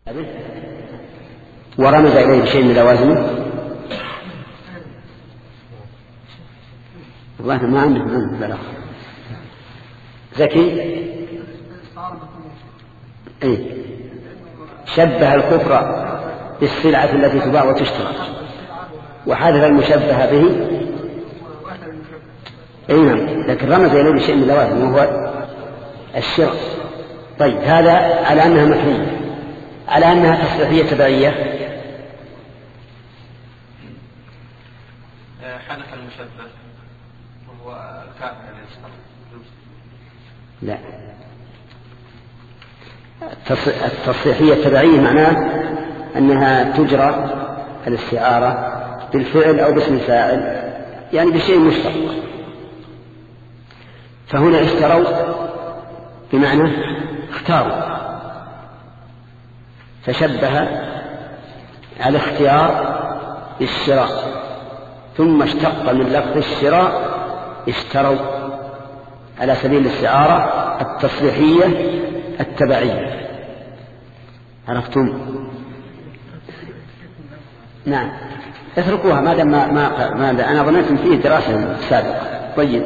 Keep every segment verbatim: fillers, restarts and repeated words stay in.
ورمز إليه بشيء من لوازمه. والله ما عندك من بلاغ زكي. إيه؟ شبه الكفر بالسلعة التي تباع وتشترى وحذف المشبه به. أي نعم، لكن رمز إليه بشيء من لوازمه وهو الشراء. طيب هذا على أنها مكنية. على أنها تصريحية تبعية حذف المشبه وهو الكافر لا. التصريحية التبعية معناه أنها تجرى الاستعارة بالفعل أو باسم الفاعل، يعني بشيء مشترك. فهنا اشتروا بمعنى اختاروا، فشبه على اختيار بالشراء، ثم اشتق من لفظ الشراء اشتروا على سبيل الاستعارة التصريحية التبعية. عرفتم؟ نعم، اتركوها ما دام ما, ما, ما أنا ظننت فيه دراسة سابقة. طيب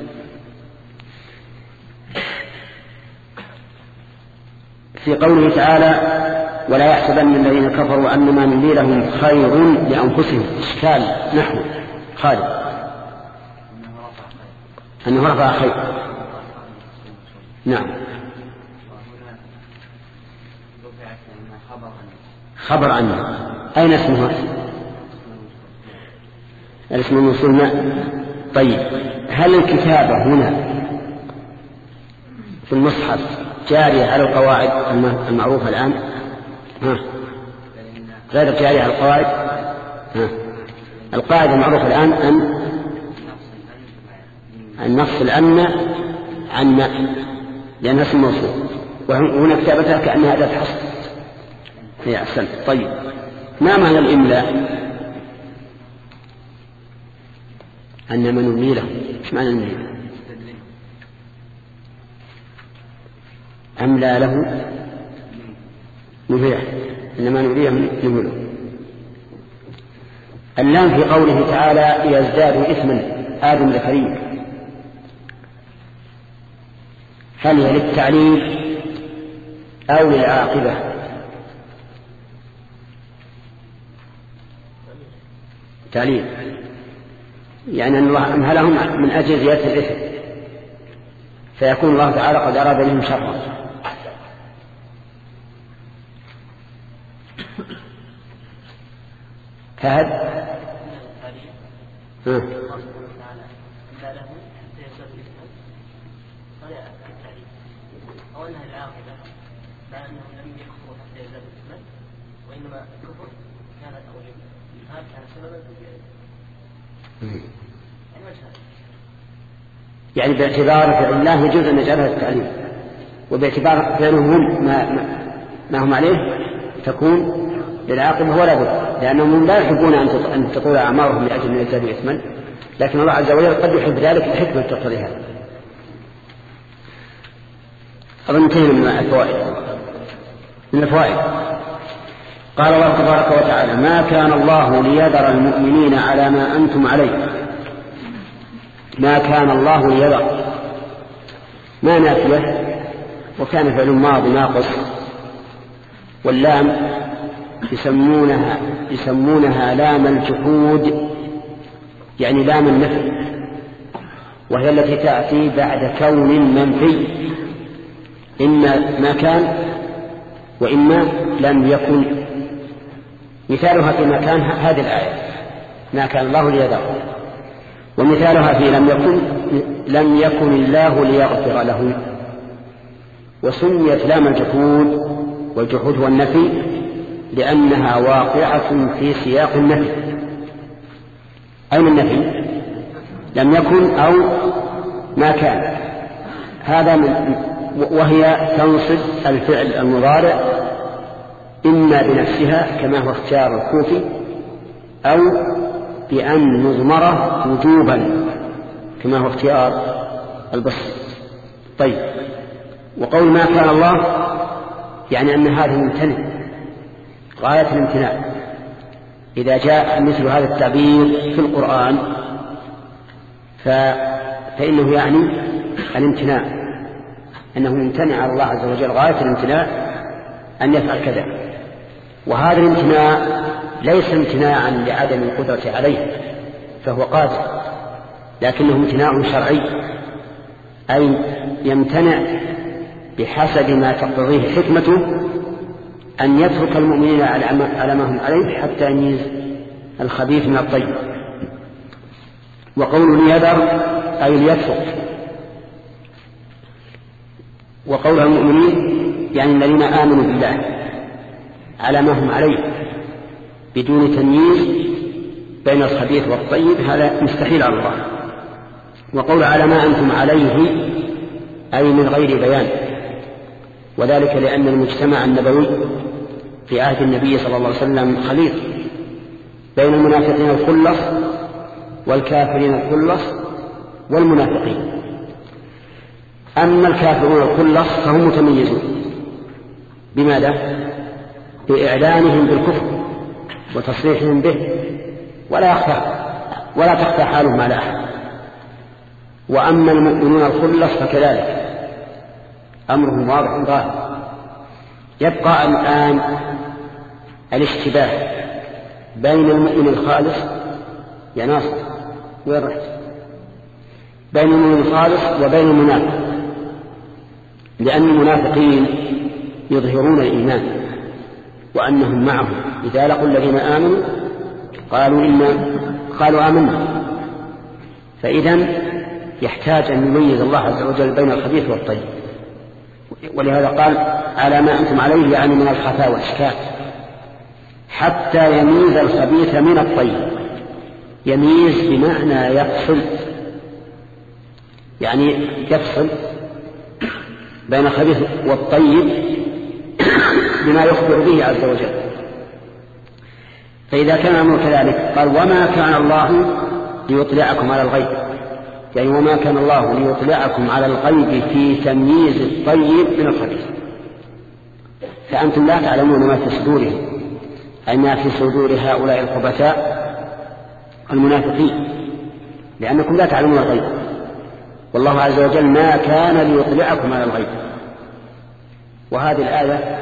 في قوله تعالى ولا يحسبن الذين كفروا أنما نملي لهم خير لأنفسهم. إشكال نحو خالد أنه رفع خير. نعم، خبر عنه. أين اسمها؟ الاسم الموصول. طيب هل الكتابة هنا في المصحف جارية على القواعد المعروفة الآن؟ ها. غير جارية على القواعد. ها. القاعدة المعروفة الآن أن النص الأن عن لأنها اسم موصول، وهنا كتابتها كأنها أداة حصر. هي أحسن. طيب ما معنى الإملاء؟ أنما نملي له. إيش معنى نملي له؟ أملى له نمليه، إنما نمليه نمله. اللام في قوله تعالى يزداد إثما آدم زكريا، هل هي للتعليل أو للعاقبة؟ تعليل، يعني أن الله أمهلهم من أجل زيادة الإثم، فيكون الله تعالى قد أراد بهم شرا. فهد ها. أو أنها العاقبة مع أنهم لم يكفروا حتى يزدادوا إثما، وإنما الكفر كانت أو الإلحاد كان سببا في ذلك. يعني باعتبار فعل الله يجوز أن نجعلها التعليم، وباعتبار فعلهم ما, ما, ما هم عليه تكون للعاقبة ولا بد، لأنهم لا يحبون أن تطول أعمارهم لأجل أن يزدادوا إثما، لكن الله عز وجل قد يحب ذلك لحكمة تقتضي هذا. أظن انتهينا من الفوائد. من الفوائد قال الله تبارك وتعالى ما كان الله ليذر المؤمنين على ما أنتم عليه. ما كان الله ليذر ما نافية، وكان فعل ماضي ناقص، واللام يسمونها يسمونها لام الجحود، يعني لام النفي، وهي التي تأتي بعد كون منفي، إما ما كان وإما لم يكن. مثالها في ما كان هذه الآية ما كان الله ليذر، ومثالها في لم يكن لم يكن الله ليغفر له. وسميت لام الجحود، والجحود هو النفي، لأنها واقعة في سياق النفي. أين النفي؟ لم يكن أو ما كان. هذا من وهي تنصب الفعل المضارع إما بنفسها كما هو اختيار الكوفي، أو بأن نضمره وجوبا كما هو اختيار البصري. طيب وقول ما كان الله يعني أن هذا ممتنع غاية الامتناع. إذا جاء مثل هذا التعبير في القرآن فإنه يعني الامتناع، أنه يمتنع على الله عز وجل غاية الامتناع أن يفعل كذا. وهذا الامتناع ليس امتناعا لعدم القدرة عليه، فهو قادر، لكنه امتناع شرعي، أي يمتنع بحسب ما تقتضيه حكمته أن يترك المؤمنين على ما هم عليه حتى يميز الخبيث من الطيب. وقول ليذر أي ليترك، وقول المؤمنين يعني الذين آمنوا بالله على ما هم عليه بدون تمييز بين الخبيث والطيب، هذا مستحيل على الله. وقول على ما أنتم عليه أي من غير بيان، وذلك لأن المجتمع النبوي في عهد النبي صلى الله عليه وسلم خليط بين المنافقين الخلص والكافرين الخلص والمنافقين. أما الكافرون الخلص فهم متميزون بماذا؟ بإعلانهم بالكفر وتصريحهم به، ولا يخفى ولا تخفى حالهم على أحد. وأما المؤمنون الخلص فكذلك أمرهم واضح ظاهر. يبقى الآن الاشتباه بين المؤمن الخالص يا ناصر وين رحت؟ بين المؤمن الخالص وبين المنافق، لأن المنافقين يظهرون الإيمان وأنهم معهم، إذا لقوا الذين آمنوا قالوا إنا قالوا آمنا. فإذن يحتاج أن يميز الله عز وجل بين الخبيث والطيب، ولهذا قال على ما أنتم عليه يعني من الخفاء والإشكال، حتى يميز الخبيث من الطيب. يميز بمعنى يفصل، يعني يفصل بين الخبيث والطيب بما يخبر به عز وجل. فإذا كان الأمر كذلك قال وما كان الله ليطلعكم على الغيب، يعني وما كان الله ليطلعكم على الغيب في تمييز الطيب من الخبيث، فأنتم لا تعلمون ما في صدورهم، أي ما في صدور هؤلاء الخبثاء المنافقين، لأنكم لا تعلمون الغيب، والله عز وجل ما كان ليطلعكم على الغيب. وهذه الآية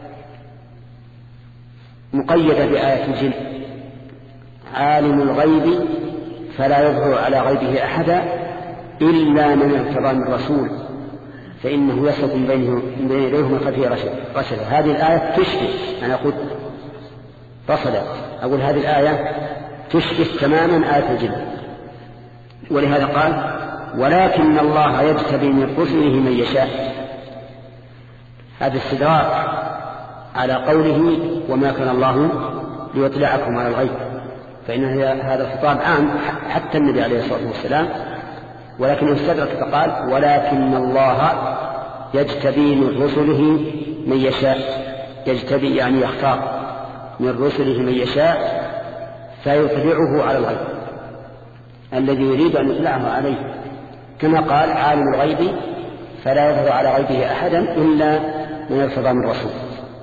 مقيدة بآية الجن، عالم الغيب فلا يظهر على غيبه أحدا إلا من ارتضى من رسول فإنه يسلك من بين يديه من خلفه رشدا. هذه الآية تشبه، أنا أقول رصدا، أقول هذه الآية تشبه تماما آية الجن. ولهذا قال ولكن الله يجتبي من رسله من يشاء. هذا استدراك على قوله وما كان الله ليطلعكم على الغيب، فإن هذا الخطاب عام حتى النبي عليه الصلاة والسلام، ولكن استدرك فقال ولكن الله يجتبي من رسله من يشاء. يجتبي يعني يختار من رسله من يشاء فيطلعه على الغيب الذي يريد أن يطلعه عليه، كما قال عالم الغيب فلا يظهر على غيبه أحدا إلا من ارتضى من رسول.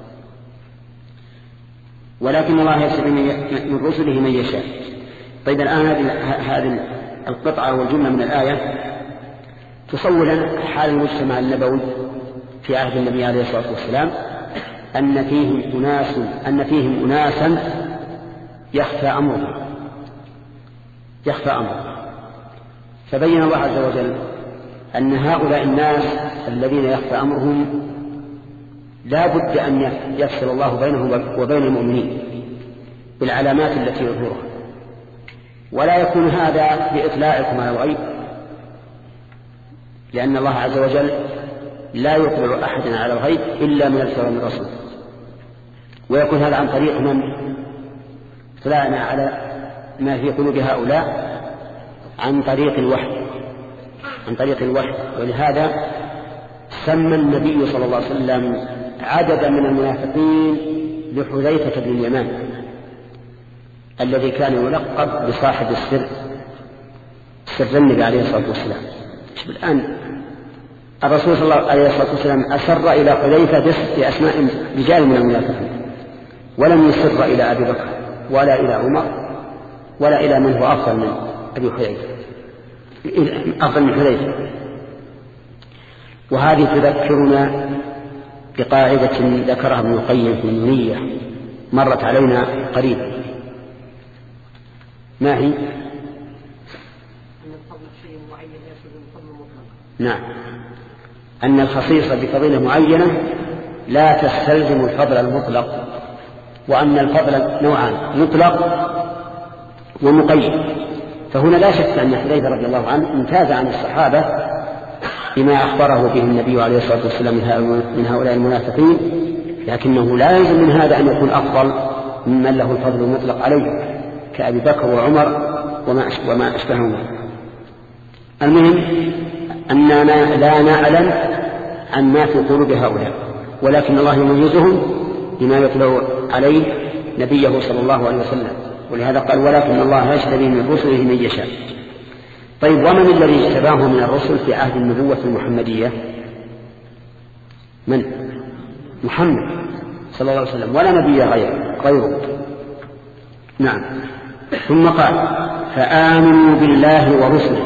ولكن الله يجتبي من رسله من يشاء. طيب الآن هذه القطعة والجملة من الآية تصور حال المجتمع النبوي في عهد النبي عليه الصلاة والسلام أن فيهم أناس أن فيهم أناسا يخفى أمرهم يخفى أمرهم فبين الله عز وجل أن هؤلاء الناس الذين يخفى أمرهم لا بد أن يفصل الله بينهم وبين المؤمنين بالعلامات التي يظهرها، ولا يكون هذا بإطلاعكم على الغيب، لأن الله عز وجل لا يطلع أحدا على الغيب إلا من ارتضى من رسول، ويكون هذا عن طريق من اطلاعنا على ما في قلوب هؤلاء عن طريق الوحي عن طريق الوحي. ولهذا سمى النبي صلى الله عليه وسلم عددا من المنافقين لحذيفة بن اليمان الذي كان يلقب بصاحب السر سر النبي عليه الصلاة والسلام. الآن الرسول صلى الله عليه الصلاة والسلام أسر إلى حذيفة بأسماء رجال من المنافقين، ولم يسر إلى أبي بكر ولا إلى عمر ولا إلى من هو أفضل من أبي حذيفة أفضل من حذيفة. وهذه تذكرنا بقاعدة ذكرها ابن القيم في النونية مرت علينا قريبا. ما هي؟ نعم، أن الخصيصة بفضيلة معينة لا تستلزم الفضل المطلق، وأن الفضل نوعان، مطلق ومقيد. فهنا لا شك أن حذيفة رضي الله عنه امتاز عن الصحابة بما أخبره به النبي عليه الصلاة والسلام من هؤلاء المنافقين، لكنه لا يلزم من هذا أن يكون أفضل ممن له الفضل المطلق عليه كأبي بكر وعمر وما أشبههما. المهم أننا لا نعلم عن ما في قلوب هؤلاء، ولكن الله يميزهم بما يطلع عليه نبيه صلى الله عليه وسلم، ولهذا قال ولكن الله يجتبي من رسله من يشاء. طيب، ومن الذي اجتباه من الرسل في عهد النبوة المحمدية؟ من؟ محمد صلى الله عليه وسلم، ولا نبي غيره. نعم. ثم قال فآمنوا بالله ورسله،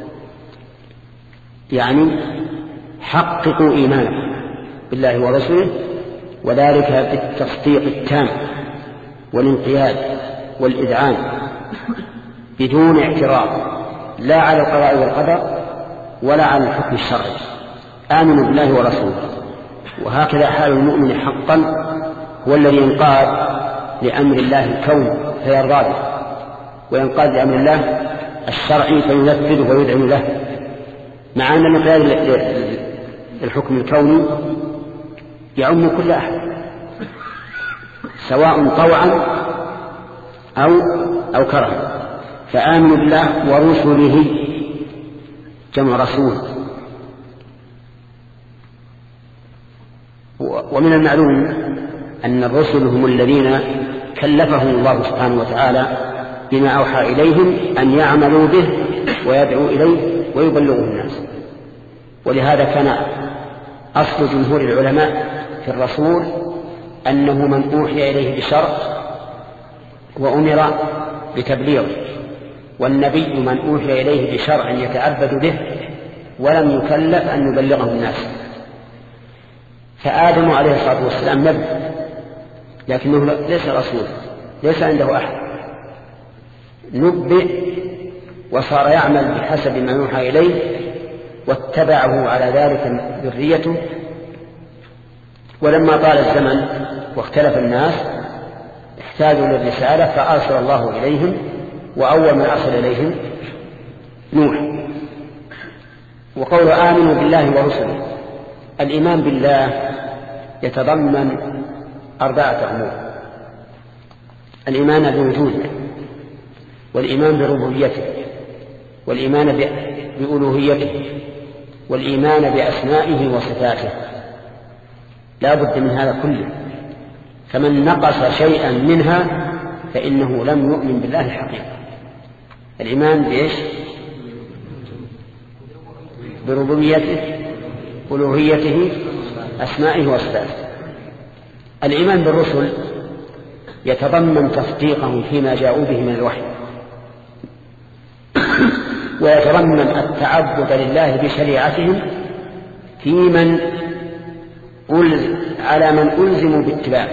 يعني حققوا إيمانكم بالله ورسله، وذلك بالتصديق التام والانقياد والإذعان بدون اعتراض، لا على القضاء والقدر ولا على الحكم الشرعي. آمنوا بالله ورسوله، وهكذا حال المؤمن حقا هو الذي ينقاد لأمر الله الكون فيرضى به، وينقاد لأمر الله الشرعي فينفذه ويدعم له، مع أن الانقياد للحكم الكوني يعم كل أحد سواء طوعا أو أو كرها. فآمنوا بالله ورسله، جمع رسول. ومن المعلوم أن الرسل هم الذين كلفهم الله سبحانه وتعالى بما أوحى إليهم أن يعملوا به ويدعوا إليه ويبلغوا الناس. ولهذا كان أصل جمهور العلماء في الرسول أنه من أوحي إليه بشرع وأمر بتبليغه، والنبي من أوحي إليه بشرع يتعبد به ولم يكلف أن يبلغه الناس. فآدم عليه الصلاة والسلام نبي، لكنه ليس رسول، ليس عنده أحد، نبئ وصار يعمل بحسب ما يوحى إليه، واتبعه على ذلك ذريته. ولما طال الزمن واختلف الناس احتاجوا للرسالة فأرسل الله إليهم، وأول من أرسل إليهم نوح. وقول آمنوا بالله ورسله، الإيمان بالله يتضمن أربعة أمور: الإيمان بوجوده، والإيمان بربوبيته، والإيمان بألوهيته، والإيمان بأسمائه وصفاته. لا بد من هذا كله، فمن نقص شيئا منها فإنه لم يؤمن بالله حقيقة. الإيمان بإيش؟ بربوبيته، ألوهيته، أسمائه وصفاته. الإيمان بالرسل يتضمن تصديقهم فيما جاءوا به من الوحي، ويتضمن التعبد لله بشريعتهم في من على من ألزموا باتباعه.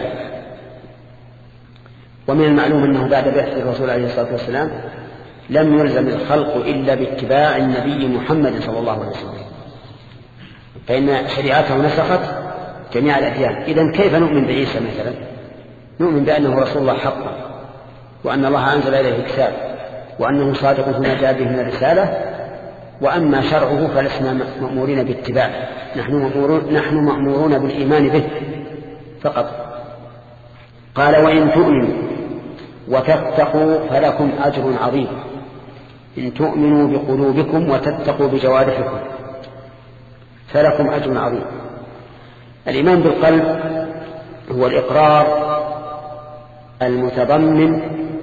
ومن المعلوم أنه بعد بعثة الرسول عليه الصلاة والسلام لم يلزم الخلق إلا باتباع النبي محمد صلى الله عليه وسلم، فإن شريعته نسخت جميع الأديان. إذن كيف نؤمن بعيسى مثلا؟ نؤمن بأنه رسول الله حقا، وأن الله أنزل إليه الكتاب، وأنه صادق فيما جاء به من الرسالة، وأما شرعه فلسنا مأمورين باتباعه، نحن مأمورون, نحن مأمورون بالإيمان به فقط. قال وإن تؤمنوا وتتقوا فلكم أجر عظيم، إن تؤمنوا بقلوبكم وتتقوا بجوارحكم فلكم أجر عظيم. الإيمان بالقلب هو الإقرار المتضمن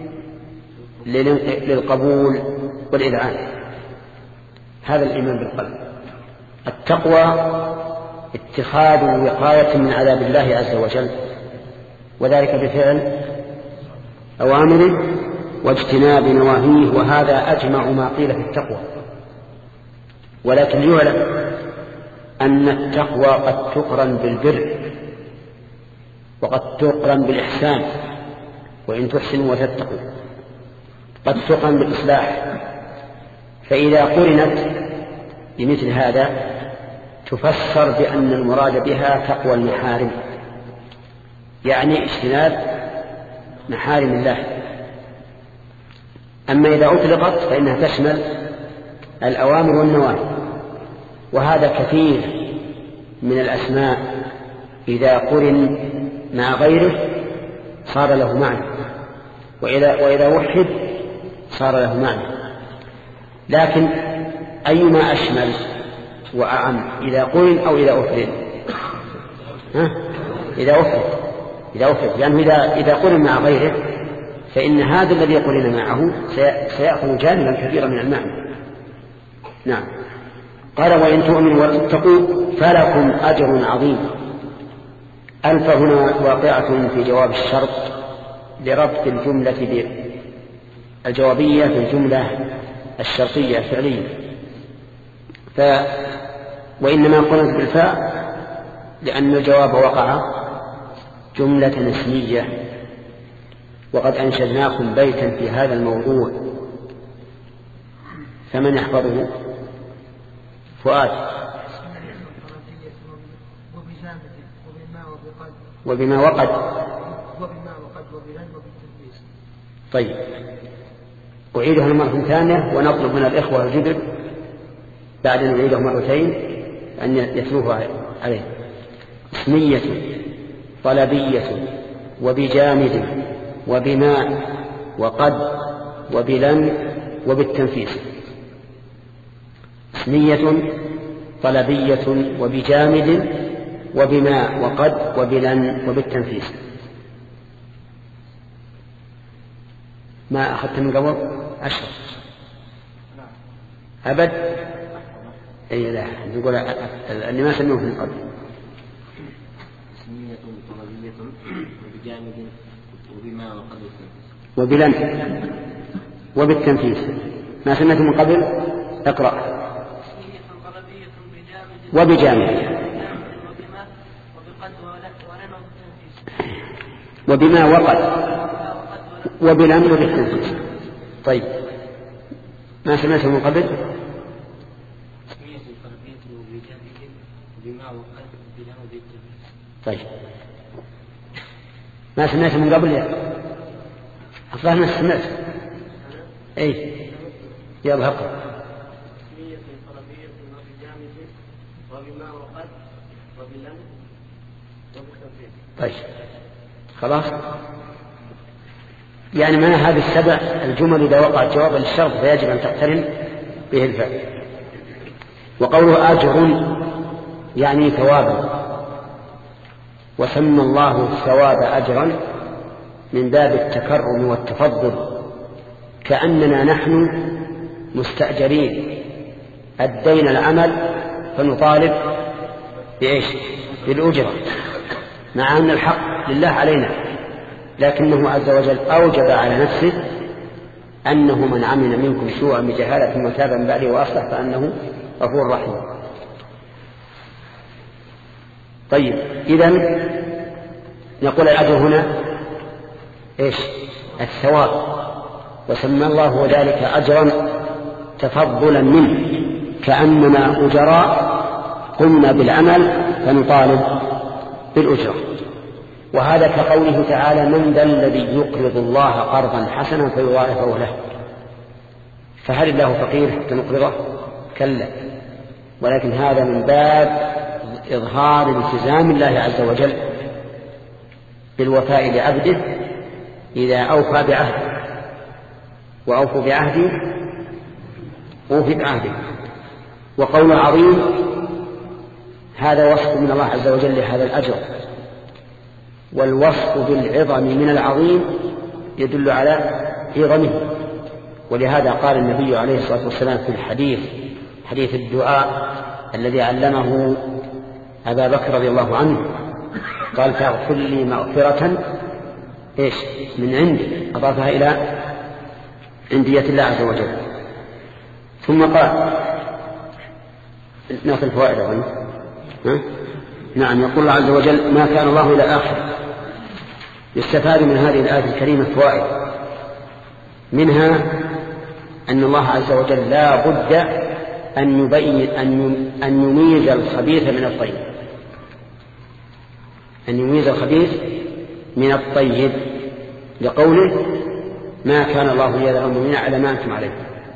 للقبول والإذعان، هذا الإيمان بالقلب. التقوى اتخاذ وقاية من عذاب الله عز وجل وذلك بفعل أوامره واجتناب نواهيه، وهذا أجمع ما قيل في التقوى. ولكن يعلم أن التقوى قد تقرن بالبر وقد تقرن بالإحسان، وإن تحسنوا وتتقوا قد تقرن بالإصلاح. فإذا قرنت بمثل هذا تفسر بأن المراد بها تقوى المحارم، يعني اجتناب محارم الله. أما إذا أطلقت فإنها تشمل الأوامر والنواهي، وهذا كثير من الأسماء إذا قرن مع غيره صار له معنى، وإذا, وإذا وحد صار له معنى. لكن أيما أشمل وأعم، إذا قرن أو إذا أفرد؟ ها؟ إذا أفرد إذا أفرد لأنه يعني إذا, إذا قرن مع غيره فإن هذا الذي قرن معه سيأخذ جانبا كبيرا من المعنى. نعم. قال وإن تؤمنوا وتتقوا فلكم أجر عظيم. ألف هنا واقعة في جواب الشرط لربط الجملة الجوابية بالجملة الشرطية الفعلية، ف وإنما قلت بالفاء لأن الجواب وقع جملة اسمية. وقد أنشدناكم بيتا في هذا الموضوع، فمن يحفظه؟ فؤاد. وبما وقد طيب أعيدها مرة ثانية ونطلب من الإخوة الجدد بعد أن نعيده مرتين أن يتلوه عليه. اسمية طلبية وبجامد وبما وقد وبلن وبالتنفيس. اسمية طلبية وبجامد وبما وقد وبلن وبالتنفيس. ما أخذت من قبل عشر أبد؟ أي لا نقول اللي ما سموه من قبل. اسمية طلبية وبجامد وبما وقد وبلن وبالتنفيس. ما سمعت من قبل؟ اقرأ. وبجامد وبما وقد وبلن وبالتنفيس. طيب ما سمعت من قبل؟ طيب ما سمعت من قبل يا أصلاً ما سمعت. أي يلا اقرأ. طيب خلاص. يعني من هذه السبع الجمل إذا وقعت جوابا للشرط فيجب أن تقترن به الفعل. وقوله أجر يعني ثوابا، وسمى الله الثواب أجرا من باب التكرم والتفضل، كأننا نحن مستأجرين أدينا العمل فنطالب بإيش؟ بالأجرة، مع أن الحق لله علينا، لكنه عز وجل أوجب على نفسه أنه من عمل منكم سوءا بجهالة وتاب من بعده وأصلح فأنه غفور رحيم. طيب إذن نقول الأجر هنا إيش؟ الثواب، وسمى الله ذلك أجرا تفضلا منه، كأننا أجراء قمنا بالعمل فنطالب بالأجرة. وهذا كقوله تعالى من ذا الذي يقرض الله قرضا حسنا فيضاعفه له. فهل الله فقير حتى نقرضه؟ كلا، ولكن هذا من باب إظهار التزام الله عز وجل بالوفاء لعبده إذا أوفى بعهده، وأوفوا بعهدي أوفي بعهدي. وقول عظيم هذا وصف من الله عز وجل لهذا الأجر، والوصف بالعظم من العظيم يدل على عظمه. ولهذا قال النبي عليه الصلاة والسلام في الحديث حديث الدعاء الذي علمه أبا بكر رضي الله عنه، قال فاغفر لي مغفرة إيش من عندي، أضافها إلى عندية الله عز وجل. ثم قال ناخذ الفوائد أظن. نعم، يقول الله عز وجل ما كان الله إلى آخر. يستفاد من هذه الآية الكريمة فوائد، منها أن الله عز وجل لا بد أن يبين أن يميز الخبيث من الطيب، أن يميز الخبيث من الطيب، لقوله ما كان الله ليذر المؤمنين على ما أنتم عليه.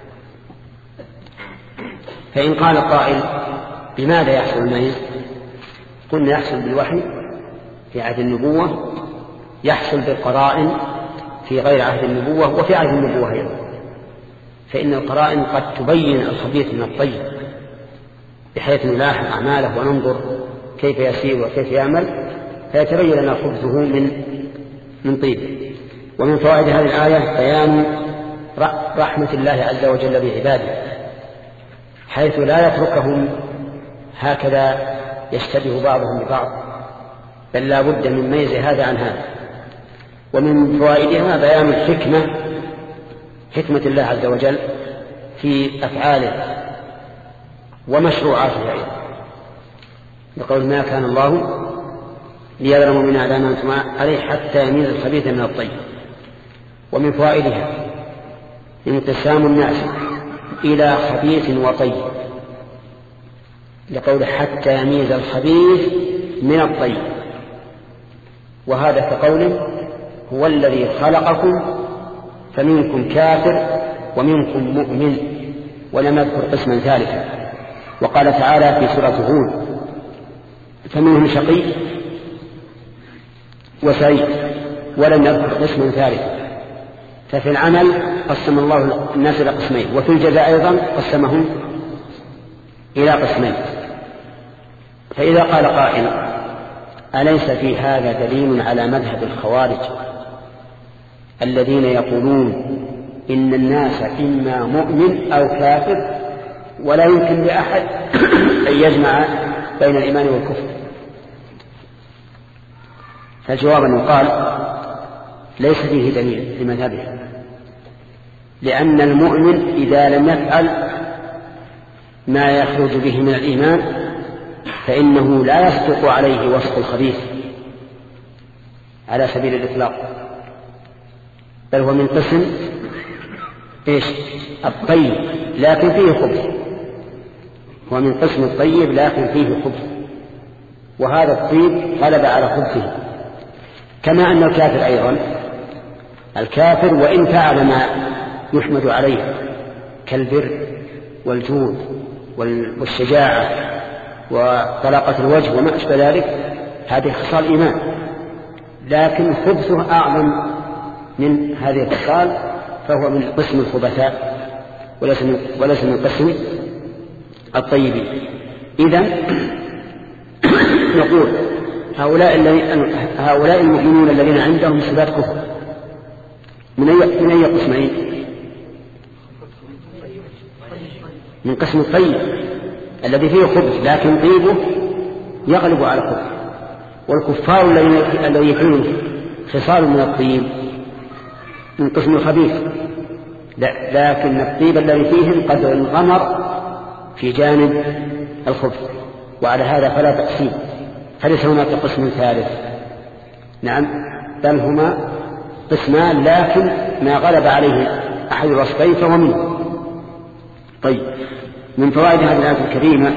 فإن قال قائل بماذا يحصل الميز؟ قلنا يحصل بالوحي في عهد النبوة، يحصل بالقرائن في غير عهد النبوة وفي عهد النبوة أيضا، فإن القرائن قد تبين الخبيث من الطيب بحيث نلاحظ أعماله وننظر كيف يسير وكيف يعمل فيتبين لنا خبثه من من طيبه. ومن فوائد هذه الآية بيان رحمة الله عز وجل بعباده، حيث لا يتركهم هكذا يشتبه بعضهم ببعض، بل لا بد من ميز هذا عن هذا. ومن فوائدها بيان الحكمة، حكمة الله عز وجل في أفعاله ومشروعاته أيضا، بقول ما كان الله ليذر المؤمنين على ما أنتم عليه حتى يميز الخبيث من الطيب. ومن فوائدها انقسام الناس إلى خبيث وطيب، لقول حتى يميز الخبيث من الطيب، وهذا كقوله هو الذي خلقكم فمنكم كافر ومنكم مؤمن، ولم يذكر قسما ثالثا. وقال تعالى في سورة هود فمنهم شقي وسعيد، ولم يذكر قسما ثالثا. ففي العمل قسم الله الناس إلى قسمين، وفي الجزاء أيضا قسمهم إلى قسمين. فإذا قال قائل أليس في هذا دليل على مذهب الخوارج الذين يقولون إن الناس إما مؤمن أو كافر ولا يمكن لأحد أن يجمع بين الإيمان والكفر؟ فالجواب أن يقال ليس فيه دليل لمذهبه، لأن المؤمن إذا لم يفعل ما يخرج به من الإيمان فإنه لا يصدق عليه وصف الخبيث على سبيل الإطلاق، بل هو من قسم إيش الطيب لكن فيه خبث، هو من قسم الطيب لكن فيه خبث، وهذا الطيب غلب على خبثه. كما أن الكافر أيضا، الكافر وإن فعل ما يحمد عليه كالبر والجود والشجاعة وطلاقة الوجه وما أشبه ذلك، هذه خصال إيمان، لكن خبثه أعظم من هذه الخصال، فهو من قسم الخبثاء وليس من, وليس من قسم الطيبين. إذن نقول هؤلاء, هؤلاء المؤمنون الذين عندهم صفات كفر من أي, من أي قسمين؟ من قسم الطيب الذي فيه خبث لكن طيبه يغلب على خبث، والكفار الذي فيه خصال من الطيب من قسم الخبيث، لكن الطيب الذي فيهم قد انغمر في جانب الخبث، وعلى هذا فلا تقسيم، فليس هناك قسم ثالث. نعم، بل هما قسمان لكن ما غلب عليه أحد الوصفين فهو منه. طيب، من فوائد هذه الآية الكريمة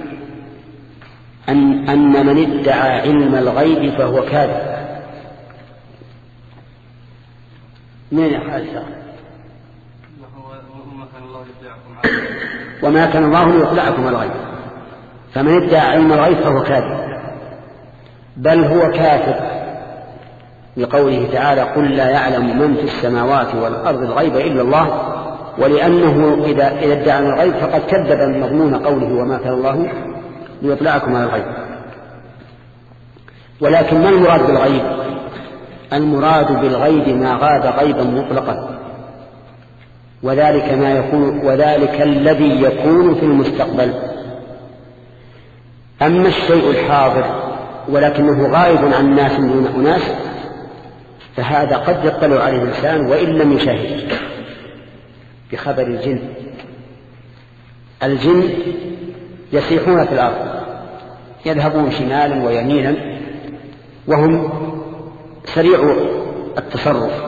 أن, أن من ادعى علم الغيب فهو كاذب. من يحاسب وما كان الله ليطلعكم على الغيب، فمن ادعى علم الغيب فهو كاذب، بل هو كافر لقوله تعالى قل لا يعلم من في السماوات والأرض الغيب إلا الله، ولأنه إذا, إذا ادعى الغيب فقد كذب مضمون قوله وما كان الله ليطلعكم على الغيب. ولكن ما المراد بالغيب؟ المراد بالغيب ما غاب غيبا مطلقا، وذلك ما يكون وذلك الذي يكون في المستقبل. أما الشيء الحاضر ولكنه غائب عن الناس دون أناس فهذا قد يطلع عليه الإنسان وإن لم يشاهد بخبر الجن. الجن يسيحون في الأرض، يذهبون شمالا ويمينا، وهم سريع التصرف،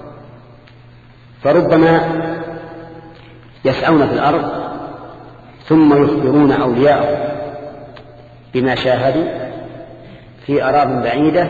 فربما يسعون في الأرض ثم يخبرون أولياءهم بما شاهدوا في أراضٍ بعيدة،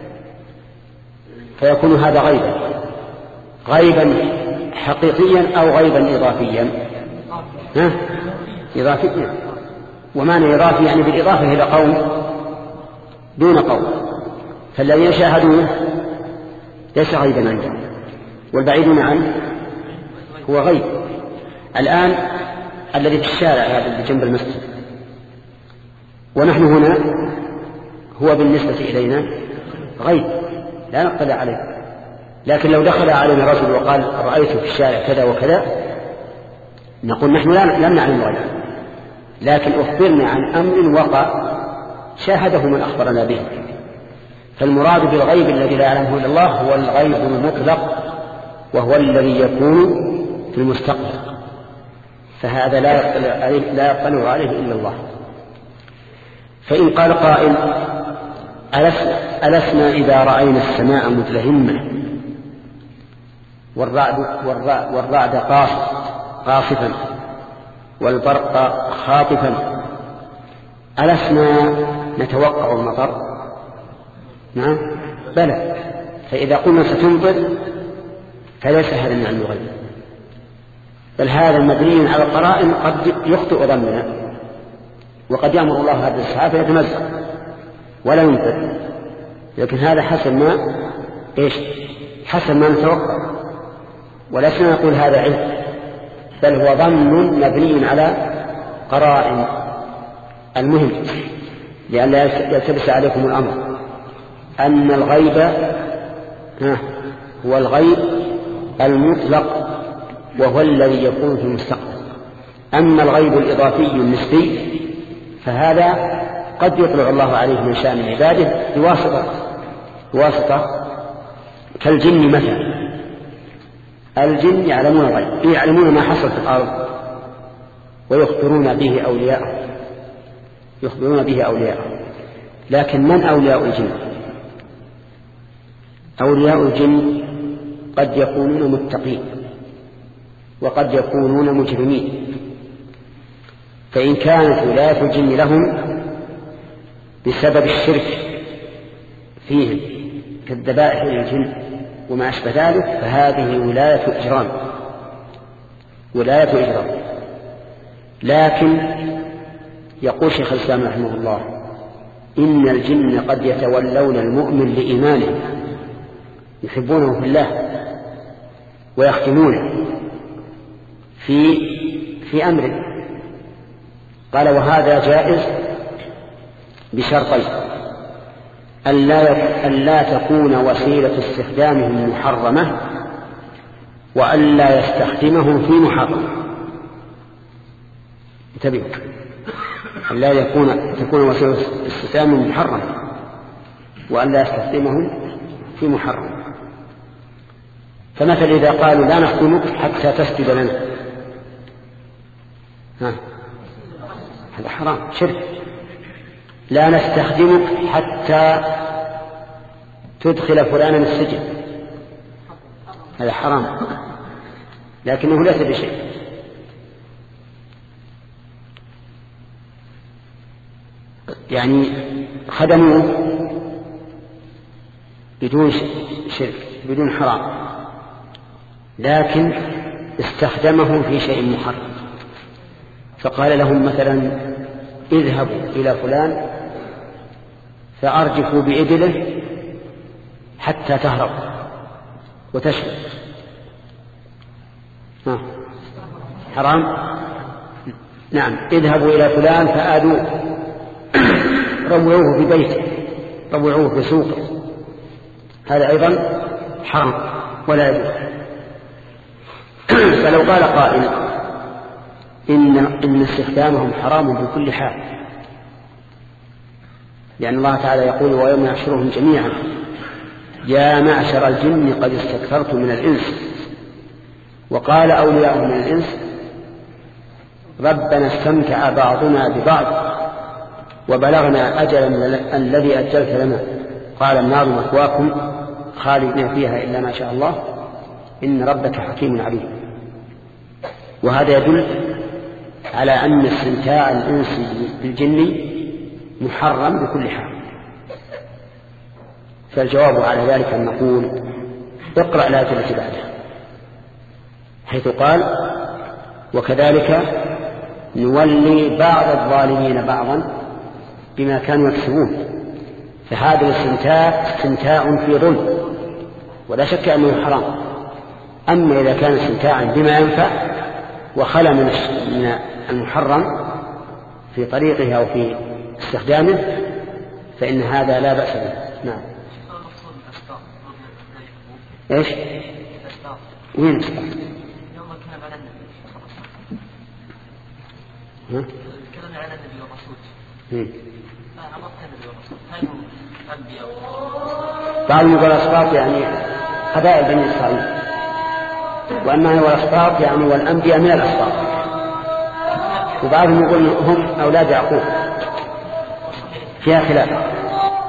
فيكون هذا غيبا غيبا حقيقيا أو غيبا إضافيا. ها؟ إضافيا. ومعنى إضافي يعني بالإضافة إلى قوم دون قوم، فالذين شاهدوه ليس غيبا عندهم، والبعيدون عنه هو غيب. الآن الذي في الشارع هذا اللي جنب المسجد ونحن هنا هو بالنسبة إلينا غيب لا نطلع عليه، لكن لو دخل علينا رجل وقال رأيت في الشارع كذا وكذا نقول نحن لم نعلم غيبا، لكن أخبرنا عن أمر وقع شاهده من أخبرنا به. فالمراد بالغيب الذي لا يعلمه إلا الله هو الغيب المطلق، وهو الذي يكون في المستقبل، فهذا لا يطلع عليه, لا يطلع عليه إلا الله. فإن قال قائل ألسنا إذا رأينا السماء متلهمة والرعد, والرعد, والرعد قاصفا والبرق خاطفا ألسنا نتوقع المطر؟ نعم بلى. فإذا قلنا ستمطر فليس هذا من علم الغيب، بل هذا مبني على القرائن قد يخطئ ظننا، وقد يأمر الله هذا السحاب فيتمزق ولا يمطر، لكن هذا حسب ما إيش حسب ما نتوقع، ولسنا نقول هذا علم، بل هو ظن مبني على قرائن. المهم لأن لا يلتبس عليكم الأمر أن الغيب هو الغيب المطلق، وهو الذي يكون في المستقبل. أما الغيب الإضافي النسبي فهذا قد يطلع الله عليه من شأن عباده بواسطة بواسطة كالجن مثلا. الجن يعلمون الغيب، يعلمون ما حصل في الأرض ويخبرون به أولياءهم يخبرون به أولياءهم لكن من أولياء الجن؟ أولياء الجن قد يكونون متقين وقد يكونون مجرمين، فإن كانت ولاية الجن لهم بسبب الشرك فيهم كالذبائح للجن وما أشبه ذلك فهذه ولاية إجرام ولاية إجرام. لكن يقول شيخ الإسلام رحمه الله إن الجن قد يتولون المؤمن لإيمانه، يحبونه في الله ويختمونه في في أمره. قال وهذا جائز بشرطين: ألا تكون وسيلة استخدامهم محرمة، وألا يستخدمهم في محرم. انتبهوا، ألا يكون تكون وسيلة استخدامهم محرمة وألا يستخدمهم في محرم. فمثل إذا قالوا لا نخدمك حتى تسجد لنا، ها هذا حرام شرك. لا نستخدمك حتى تدخل فلانا السجن، هذا حرام لكنه ليس بشيء. يعني خدموه بدون شرك بدون حرام، لكن استخدمهم في شيء محرم. فقال لهم مثلا اذهبوا إلى فلان فأرجفوا بإبله حتى تهرب وتشرب، حرام. نعم، اذهبوا إلى فلان فآذوه روعوه في بيته روعوه في سوقه، هذا أيضا حرام ولا يجوز. فلو قال قائل إن, إن استخدامهم حرام بكل حال، لأن الله تعالى يقول ويوم يحشرهم جميعا يا معشر الجن قد استكثرتم من الإنس. وقال أولياء من الإنس ربنا استمتع بعضنا ببعض وبلغنا أجلا الذي أجلت لنا قال النار مثواكم خالدين فيها إلا ما شاء الله إن ربك حكيم عليم. وهذا يدل على أن استمتاع الإنس بالجن محرم بكل حال. فالجواب على ذلك أن نقول اقرأ الآية التي بعدها حيث قال وكذلك نولي بعض الظالمين بعضا بما كانوا يكسبون. فهذا الاستمتاع استمتاع في ظلم ولا شك أنه حرام. أما إذا كان استمتاعا بما ينفع وخلى من المحرم في طريقه أو في استخدامه فإن هذا لا بأس به. نعم. إيش؟ وين الأسباب؟ يوم كان على النبي ها؟ كان على النبي والرسول. هم. فعرفت النبي والرسول. هل هم أنبياء؟ بعضهم يقول أسباط يعني قبائل بني إسرائيل، وأما هو الأسباط يعني والأنبياء من الأسباط، وبعضهم يقول هم أولاد يعقوب، فيها خلاف.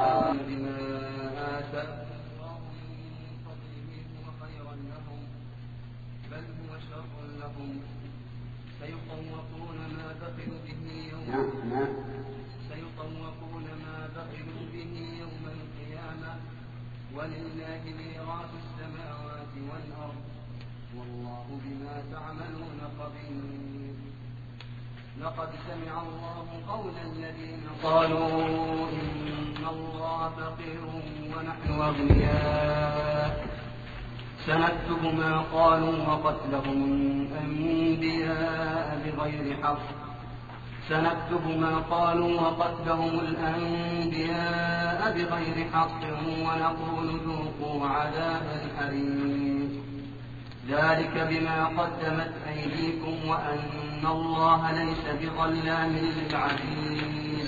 ولله ميراث السماوات والأرض والله بما تعملون خبير. لقد سمع الله قول الذين قالوا إن الله فقير ونحن أغنياء سنكتب ما قالوا وقتلهم الأنبياء بغير حق سنكتب ما قالوا وقتلهم الأنبياء بغير حق ونقول ذوقوا عذاب الحريق ذلك بما قدمت أيديكم وأن الله ليس بظلام للعبيد.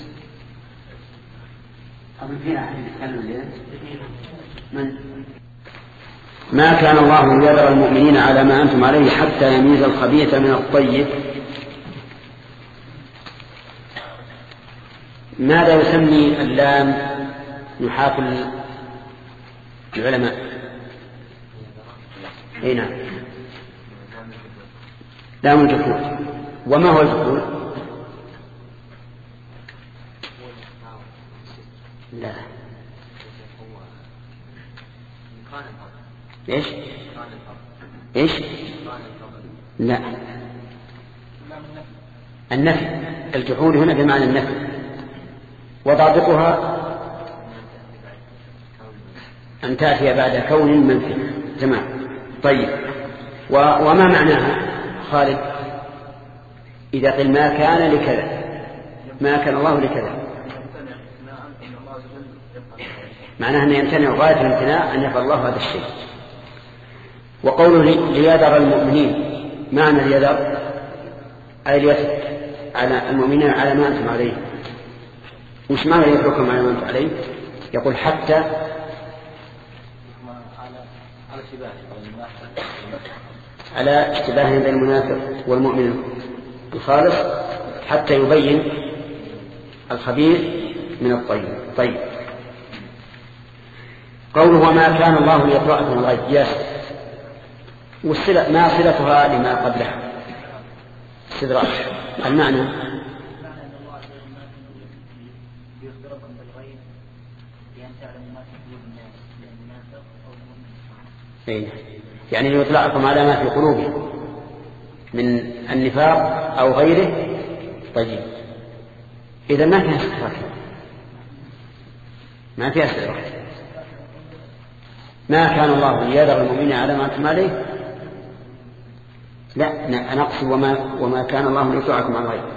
من ما كان الله ليذر المؤمنين على ما أنتم عليه حتى يميز الخبيث من الطيب. ماذا يسمي اللام نحاة العلماء؟ اي نعم لام الجحود. وما هو الجحود؟ لا ايش ايش لا النفي. الجحود هنا بمعنى النفي وضابطها أن تأتي بعد كون منفي. تمام. طيب وما معناها خالد؟ إذا قل ما كان لكذا ما كان الله لكذا معناها أن يمتنع غاية الامتناع أن يفعل الله هذا الشيء. وقوله ليذر المؤمنين معنى ليذر أي ليترك على المؤمنين على ما أنتم عليه. وش معنى يتركهم على ما أنتم عليه؟ يقول حتى على اشتباه بين المنافق والمؤمن الخالص حتى يبين الخبيث من الطيب. طيب قوله وما كان الله ليطلعكم الغيب ياسر والصلة ما صلتها لما قبلها استدراج. المعنى يعني يطلعكم على ما في قلوبهم من النفاق أو غيره. طيب إذا ما فيها استدراك ما فيها استدراك. ما كان الله ليذر المؤمنين على ما أنتم عليه لا أنا أقصد وما, وما كان الله ليطلعكم على الغيب.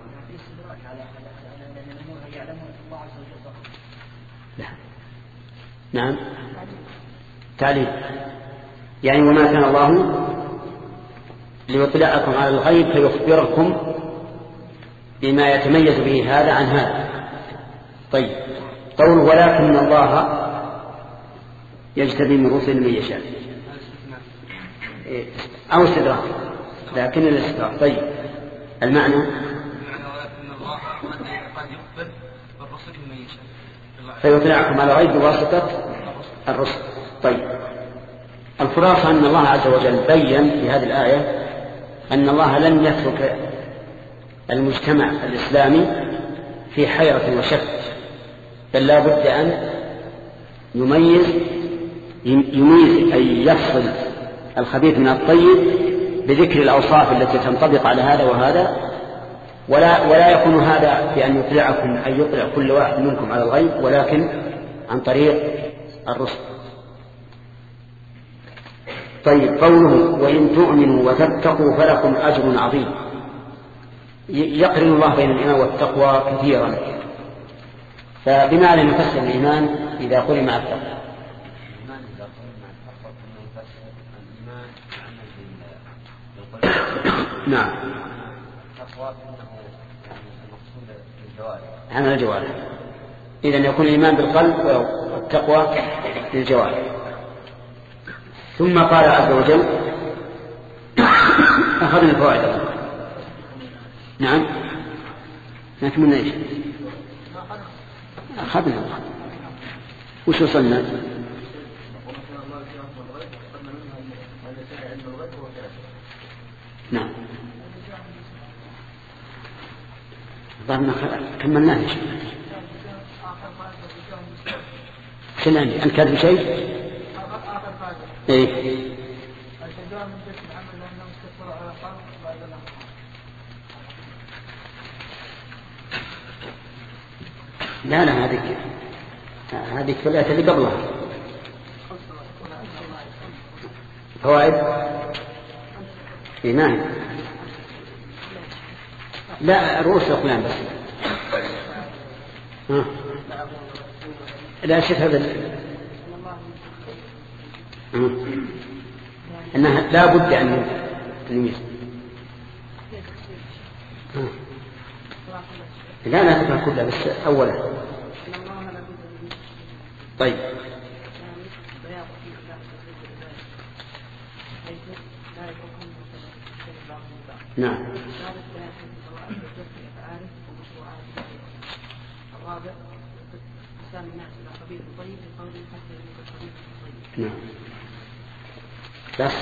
لا. نعم تعليم يعني وما كان الله ليطلعكم على الغيب فيخبركم بما يتميز به هذا عن هذا. طيب قوله ولكن الله يجتبي من رسل من يشاء أو استدراك، لكن الاستدراك. طيب المعنى فيطلعكم على غيب بواسطة الرسل. طيب الخلاصة أن الله عز وجل بيّن في هذه الآية أن الله لن يترك المجتمع الإسلامي في حيرة وشك، بل لا بد أن يميز يميز أي يفصل الخبيث من الطيب بذكر الأوصاف التي تنطبق على هذا وهذا، ولا ولا يكون هذا بأن يطلعكم أن يطلع كل واحد منكم على الغيب، ولكن عن طريق الرسل. طيب قوله وإن تؤمنوا وتتقوا فلكم أجر عظيم، يقرن الله بين الإيمان والتقوى كثيرا، فبماذا نفسر الإيمان إذا قرن مع التقوى؟ الإيمان إذا قرن مع التقوى فإنه يفسر الإيمان عمل بالقلب. نعم. التقوى فإنه يعني المقصود بالجوارح. عمل الجوارح. إذن يكون الإيمان بالقلب والتقوى للجوارح. ثم قال عز وجل أخذنا الفوائد. نعم نكمل ايش؟ أخذنا وش وصلنا؟ نعم ظهرنا كملناه ايش؟ سلامي أنت كاتب شيء؟ ايه لا لا هذيك هذيك في الآية اللي قبلها فوائد إيمان. لا رؤوس الأقلام بس. ها. لا شيء هذا أنها لا بد أن نميز. لا لا تفهم كلها بس أولا. طيب نعم. نعم بس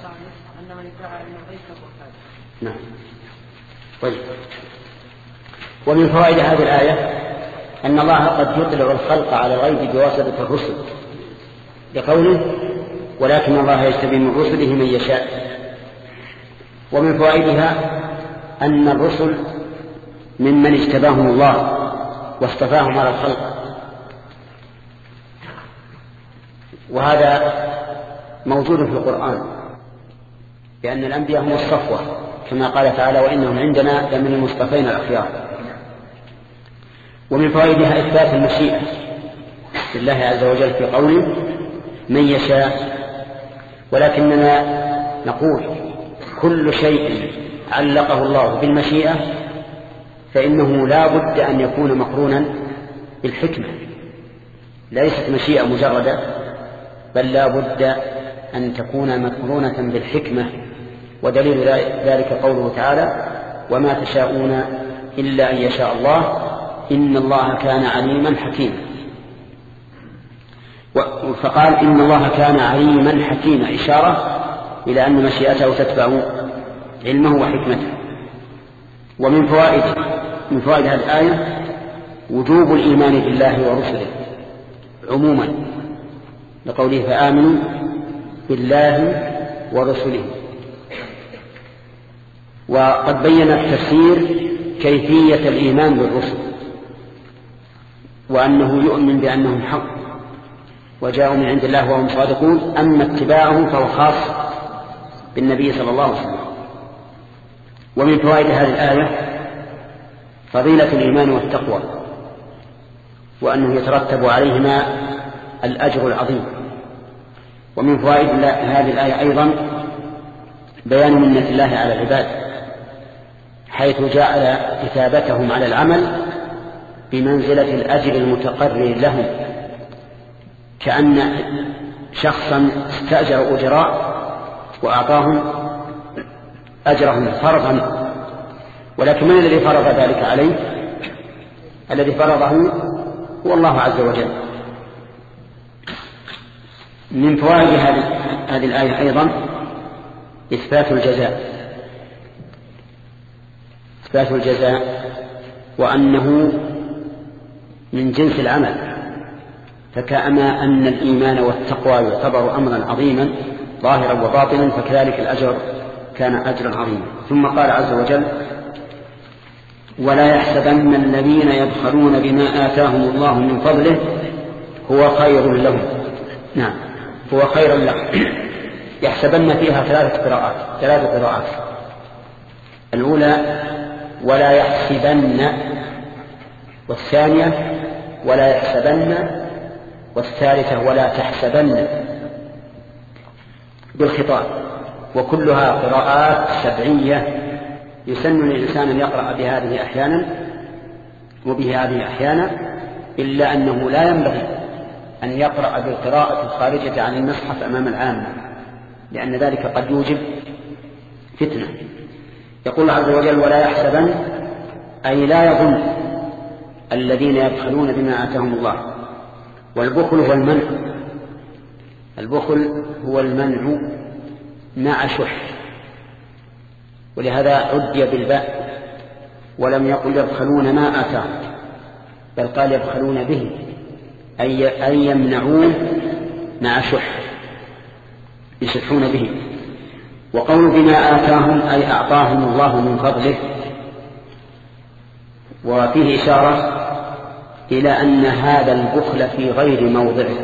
نعم. طيب ومن فوائد هذه الآية أن الله قد يطلع الخلق على الغيب بواسطة الرسل بقوله ولكن الله يجتبي من رسله من يشاء. ومن فوائدها أن الرسل ممن اجتباهم الله واصطفاهم على الخلق، وهذا موجود في القرآن لأن الأنبياء هم الصفوة كما قال تعالى وإنهم عندنا لمن المصطفين الأخيار. ومن فوائدها إثبات المشيئة لله عز وجل في قوله من يشاء، ولكننا نقول كل شيء علقه الله بالمشيئة فإنه لا بد أن يكون مقرونا بالحكمة، ليست مشيئة مجردة بل لا بد أن تكون مقرونة بالحكمة. ودليل ذلك قوله تعالى وما تشاءون إلا أن يشاء الله إن الله كان عليما حكيما. فقال إن الله كان عليما حكيما إشارة إلى أن مشيئته تتبع علمه وحكمته. ومن فوائد من فوائد هذه الآية وجوب الإيمان بالله ورسله عموما لقوله فآمنوا بالله ورسله. وقد بين التفسير كيفية الإيمان بالرسل وأنه يؤمن بأنهم حق وجاءوا من عند الله وهم صادقون، أما اتباعه فهو خاص بالنبي صلى الله عليه وسلم. ومن فوائد هذه الآية فضيلة الإيمان والتقوى وأنه يترتب عليهما الأجر العظيم. ومن فوائد هذه الآية أيضا بيان منة الله على العباد حيث جعل كتابتهم على العمل بمنزلة الأجر المتقرر لهم، كأن شخصا استأجر أجراء وأعطاهم أجرهم فرضا، ولكن من الذي فرض ذلك عليه؟ الذي فرضه هو الله عز وجل. من فوائد هذه الآية أيضا إثبات الجزاء، إثبات الجزاء وأنه من جنس العمل، فكأما أن الإيمان والتقوى يعتبر أمرا عظيما ظاهرا وباطنا، فكذلك الأجر كان أجرا عظيما. ثم قال عز وجل: ولا يحسبن الذين يبخلون بما آتاهم الله من فضله هو خير لهم. نعم، هو خير لهم. يحسبن فيها ثلاث قراءات ثلاث قراءات الأولى ولا يحسبن، والثانية ولا يحسبن، والثالثة ولا تحسبن بالخطاب، وكلها قراءات سبعية يسن للإنسان أن يقرأ بهذه أحيانا وبه هذه أحيانا، إلا أنه لا ينبغي أن يقرأ بالقراءة الخارجة عن المصحف أمام العامة، لأن ذلك قد يوجب فتنة. يقول عز وجل: ولا يحسبن، أي لا يظن الذين يبخلون بما آتاهم الله. والبخل هو المنع، البخل هو المنع مع شح، ولهذا عدي بالباء ولم يقل يبخلون ما آتاهم، بل قال يبخلون به، أي أن يمنعون مع شح، يشحون به. وقول بما آتاهم أي أعطاهم الله من فضله، وفيه إشارة إلى أن هذا البخل في غير موضعه،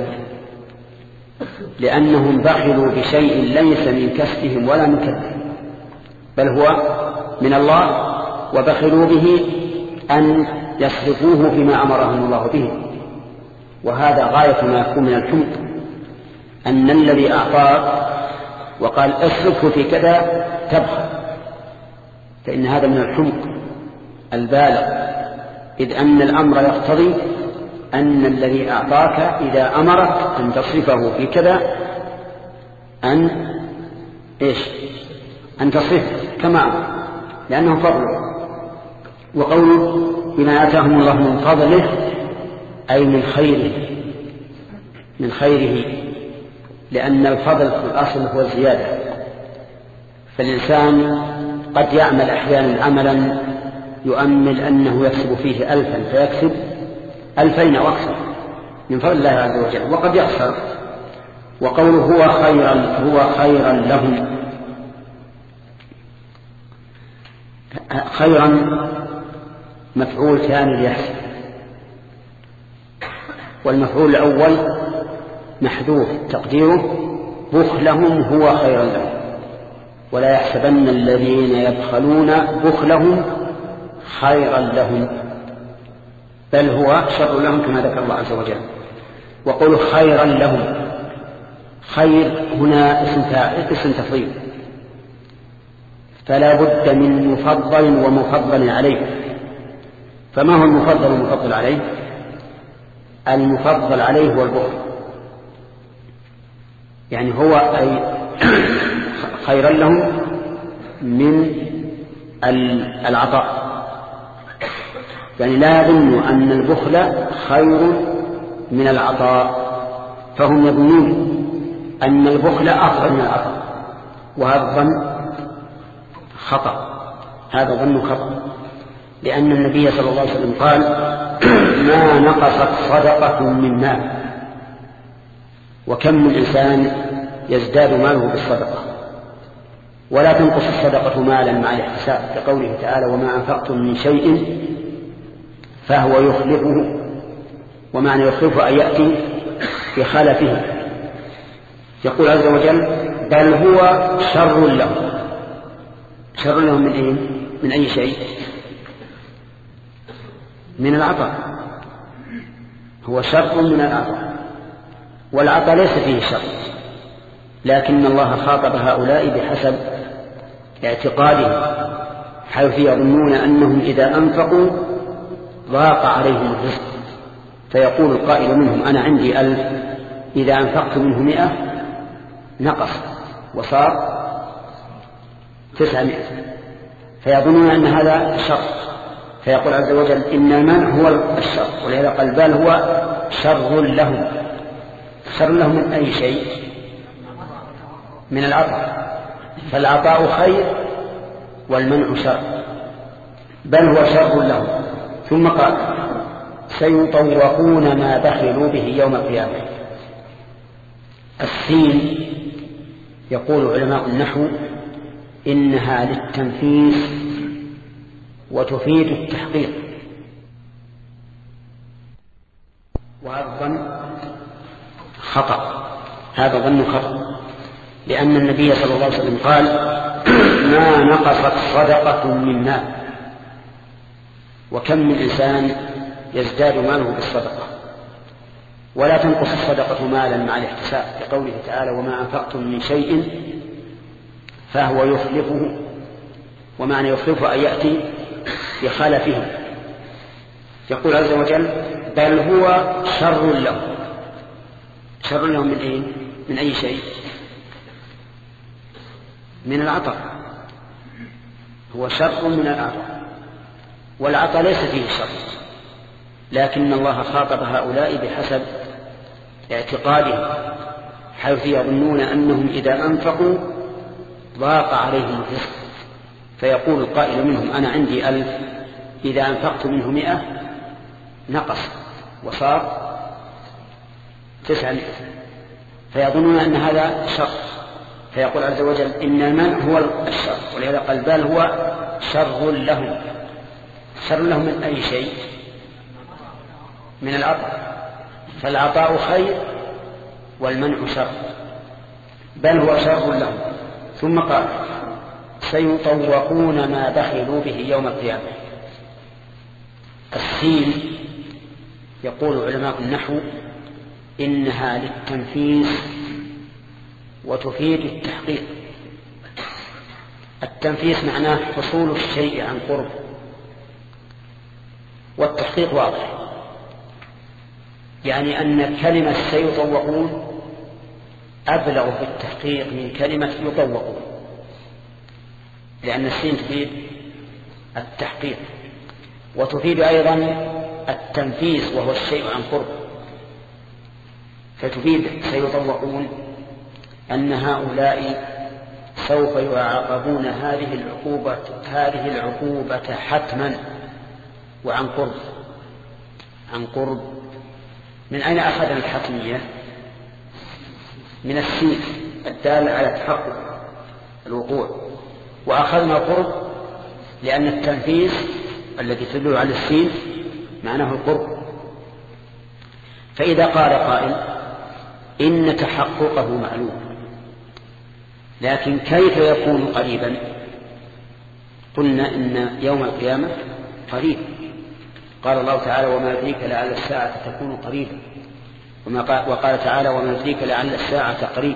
لأنهم بخلوا بشيء ليس من كسبهم ولا من كسبهم، بل هو من الله، وبخلوا به أن يصرفوه فيما أمرهم الله به. وهذا غاية ما يكون من الحمق، أن الذي أعطاك وقال اصرفه في كذا تبخل، فإن هذا من الحمق البالغ، إذ أن الأمر يقتضي أن الذي أعطاك إذا أمرك أن تصرفه في كذا أن إيش أن تصرفه كما أمر، لأنه فضل. وقوله بما آتاهم الله من فضله أي من خيره، من خيره، لأن الفضل في الأصل هو الزيادة. فالإنسان قد يعمل أحيانا عملا يؤمل أنه يكسب فيه ألفا فيكسب ألفين أو أكثر من فضل الله عز وجل، وقد يخسر. وقوله هو خيرا هو خيرا لهم، خيرا مفعول ثاني ليحسب، والمفعول الأول محذوف تقديره بخلهم هو خيرا لهم. ولا يحسبن الذين يبخلون بخلهم خيرا لهم، بل هو شر لهم كما ذكر الله عز وجل. وقول خيرا لهم، خير هنا اسم تفضيل، فلا بد من مفضل ومفضل عليه. فما هو المفضل والمفضل عليه؟ المفضل عليه هو البخل، يعني هو أي خيرا لهم من العطاء، يعني لا يظن أن البخل خير من العطاء، فهم يظنون أن البخل أفضل من العطاء، وهذا الظن خطأ، هذا ظن خطأ، لأن النبي صلى الله عليه وسلم قال: ما نقصت صدقة من مال. وكم من إنسان يزداد ماله بالصدقة، ولا تنقص الصدقة مالا مع الاحتساب، كقوله تعالى: وما أنفقتم من شيء فهو يخلفه. ومعنى يخلفه أن يأتي بخلفه. يقول عز وجل: بل هو شر لهم. شر لهم من أي, من أي شيء؟ من العطاء، هو شر من العطاء، والعطاء ليس فيه شر، لكن الله خاطب هؤلاء بحسب اعتقادهم، حيث يظنون أنهم إذا أنفقوا ضاق عليهم الرزق، فيقول القائل منهم: أنا عندي ألف إذا أنفقت منه مئة نقص وصار تسعمائة، فيظنون أن هذا شر، فيقول عز وجل إن المنع هو الشر، ولهذا قال بل هو شر لهم. شر لهم من أي شيء؟ من العطاء، فالعطاء خير والمنع شر، بل هو شر لهم. ثم قال سيطوقون ما بخلوا به يوم القيامة. السين يقول علماء النحو إنها للتنفيس وتفيد التحقيق، وهذا الظن خطأ، هذا ظن خطأ، لأن النبي صلى الله عليه وسلم قال ما نقصت صدقة من مال، وكم من إنسان يزداد ماله بالصدقة، ولا تنقص الصدقة مالا مع الاحتساب، لقوله تعالى وما أنفقتم من شيء فهو يخلفه، ومعنى يخلفه أن يأتي بخلفه. يقول عز وجل بل هو شر لهم. شر لهم من أي, من أي شيء؟ من العطاء، هو شر من العطاء، والعطاء ليس فيه شر، لكن الله خاطب هؤلاء بحسب اعتقادهم، حيث يظنون أنهم إذا أنفقوا ضاق عليهم الرزق، فيقول القائل منهم أنا عندي ألف، إذا أنفقت منه مئة نقص وصار تسعمائة، فيظنون أن هذا شر، فيقول عز وجل إن المنع هو الشر، ولهذا قال بل هو شر لهم. شر لهم من أي شيء؟ من العطاء، فالعطاء خير والمنع شر، بل هو شر لهم. ثم قال سيطوقون ما بخلوا به يوم القيامة. السين يقول علماء النحو إنها للتنفيس وتفيد التحقيق. التنفيس معناه حصول الشيء عن قرب، والتحقيق واضح، يعني أن كلمة سيطوقون أبلغ في التحقيق من كلمة يطوقون، لأن السين تفيد التحقيق، وتفيد أيضا التنفيس وهو الشيء عن قرب، فتفيد سيطوقون أن هؤلاء سوف يعاقبون هذه العقوبة هذه العقوبة حتما وعن قرب. عن قرب من أين أخذنا الحتمية؟ من السين الدالة على تحقق الوقوع، وأخذنا القرب لأن التنفيذ الذي تدل على السين معناه القرب. فإذا قال قائل إن تحققه معلوم، لكن كيف يكون قريبا؟ قلنا إن يوم القيامة قريب، قال الله تعالى وما يدريك لعل الساعة تكون قريبا، وقال تعالى وما يدريك لعل الساعة قريب.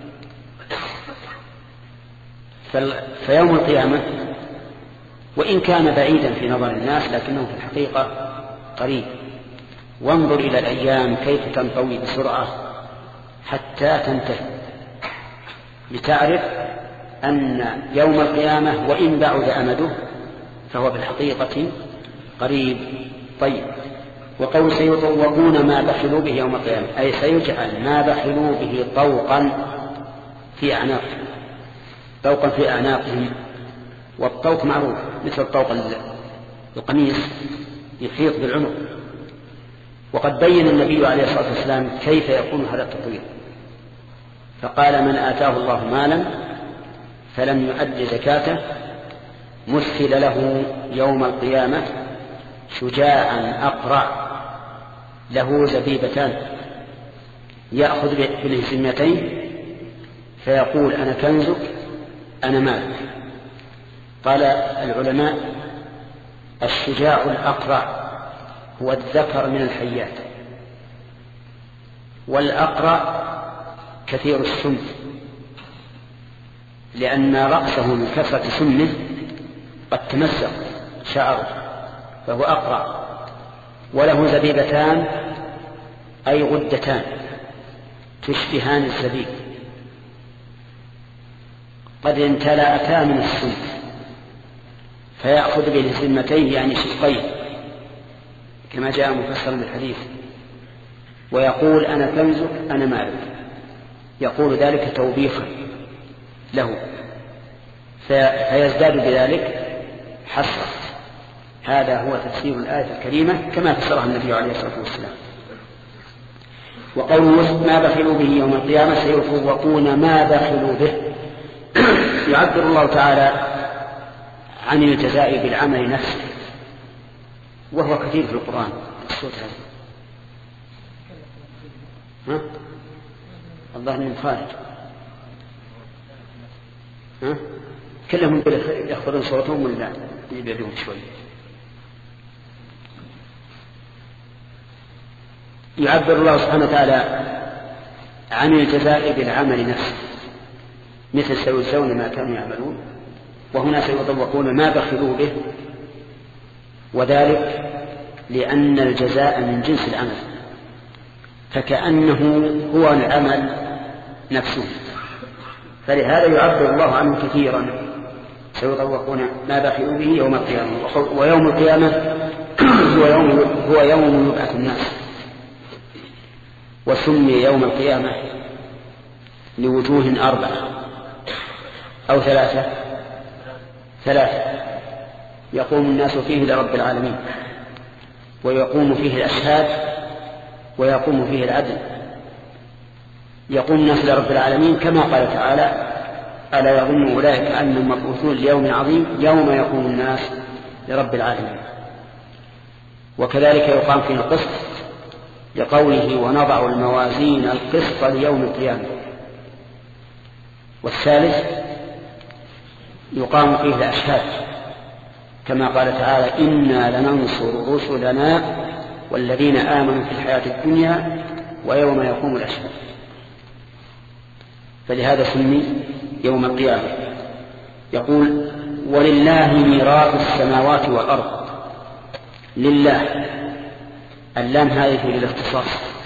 فيوم القيامة وإن كان بعيدا في نظر الناس لكنه في الحقيقة قريب. وانظر إلى الأيام كيف تنطوي بسرعة حتى تنتهي، لتعرف أن يوم القيامة وإن بعد أمده فهو في الحقيقة قريب. طيب، وقول سيطوقون ما بخلوا به يوم القيامة أي سيجعل ما بخلوا به طوقا في أعناقهم، طوقا في أعناقهم. والطوق معروف مثل طوق القميص يحيط بالعنق. وقد بين النبي عليه الصلاة والسلام كيف يكون هذا التطوير، فقال من آتاه الله مالا فلم يؤد زكاته مثل له يوم القيامة شجاعا أقرع له زبيبتان يأخذ بالهزمتين فيقول أنا كنزك أنا مالك. قال العلماء الشجاع الأقرع هو الذكر من الحيات، والأقرع كثير السم، لأن رأسه من كثرة سمه قد تمزق شعره فهو أقرع. وله زبيبتان أي غدتان، تشبهان الزبيب قد امتلأتا من السم فيأخذ بالسمتين يعني شقين كما جاء مفسرا بالحديث ويقول أنا كنزك أنا مالك، يقول ذلك توبيخا له فيزداد بذلك حسرة. هذا هو تفسير الآية الكريمة كما فسرها النبي عليه الصلاة والسلام. وقوله ما بخلوا به يوم القيامة سيطوقون ما بخلوا به يعبر الله تعالى عن الجزاء بالعمل نفسه وهو كثير في القرآن. الصوت هذا ها الظاهر من خارج ها كلهم يأخذون صوتهم ولا يبعدون شوي. يعبر الله سبحانه وتعالى عن الجزاء بالعمل نفسه مثل سيجزون ما كانوا يعملون، وهنا سيطوقون ما بخلوا به، وذلك لأن الجزاء من جنس العمل فكأنه هو العمل نفسه، فلهذا يعبر الله عنه كثيرا سيطوقون ما بخلوا به يوم القيامة. ويوم القيامة هو يوم, هو يوم يبعث الناس، وسمي يوم القيامة لوجوه أربعة أو ثلاثة ثلاثة يقوم الناس فيه لرب العالمين، ويقوم فيه الأشهاد، ويقوم فيه العدل. يقوم الناس لرب العالمين كما قال تعالى ألا يظن أولئك أنهم مبعوثون ليوم عظيم يوم يقوم الناس لرب العالمين. وكذلك يقام فيه القسط لقوله ونضع الموازين القسط ليوم القيامة. والثالث يقام فيه الأشهاد كما قال تعالى إنا لننصر رسلنا والذين آمنوا في الحياة الدنيا ويوم يقوم الأشهاد. فلهذا سمي يوم القيامة. يقول ولله ميراث السماوات والأرض. لله اللام هذه للاختصاص،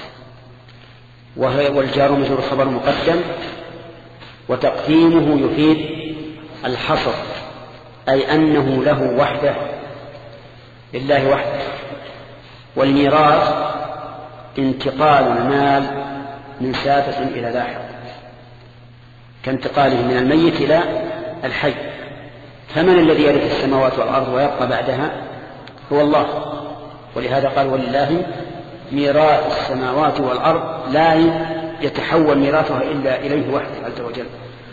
والجار مجرور خبر مقدم، وتقديمه يفيد الحصر أي أنه له وحده، لله وحده. والميراث انتقال المال من سافة إلى لاحق كانتقاله من الميت إلى الحي. فمن الذي يرث السماوات والأرض ويبقى بعدها؟ هو الله. ولهذا قال ولله ميراث السماوات والأرض لا يتحول ميراثها إلا إليه وحده عز وجل.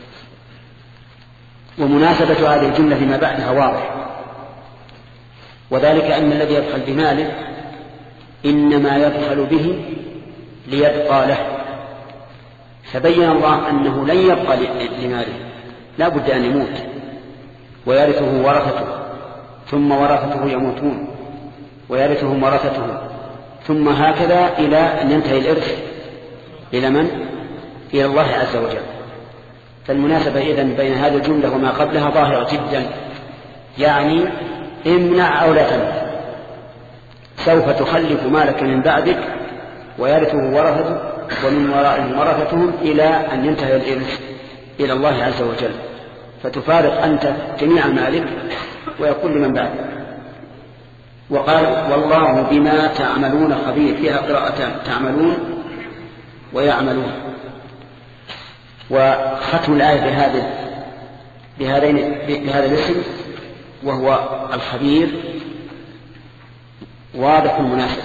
ومناسبة هذه الجملة لما بعدها واضح، وذلك أن الذي يبخل بماله إنما يبخل به ليبقى له، فبين الله أنه لن يبقى لماله، لا بد أن يموت ويرثه ورثته، ثم ورثته يموتون ويرثهم ورثته، ثم هكذا إلى أن ينتهي الإرث إلى من؟ إلى الله عز وجل. فالمناسبة إذن بين هذه الجملة وما قبلها ظاهرة جدا، يعني امنع أو لا تمنع، سوف تخلف مالك من بعدك ويرثه ورثته ومن ورائهم ورثتهم إلى أن ينتهي الإرث إلى الله عز وجل، فتفارق أنت جميع مالك ويقول لمن بعدك. وقال والله بما تعملون خبير، فيها قراءتان تعملون ويعملون. وختم الآية بهذا بهذين بهذا الاسم وهو الخبير واضح المناسبة،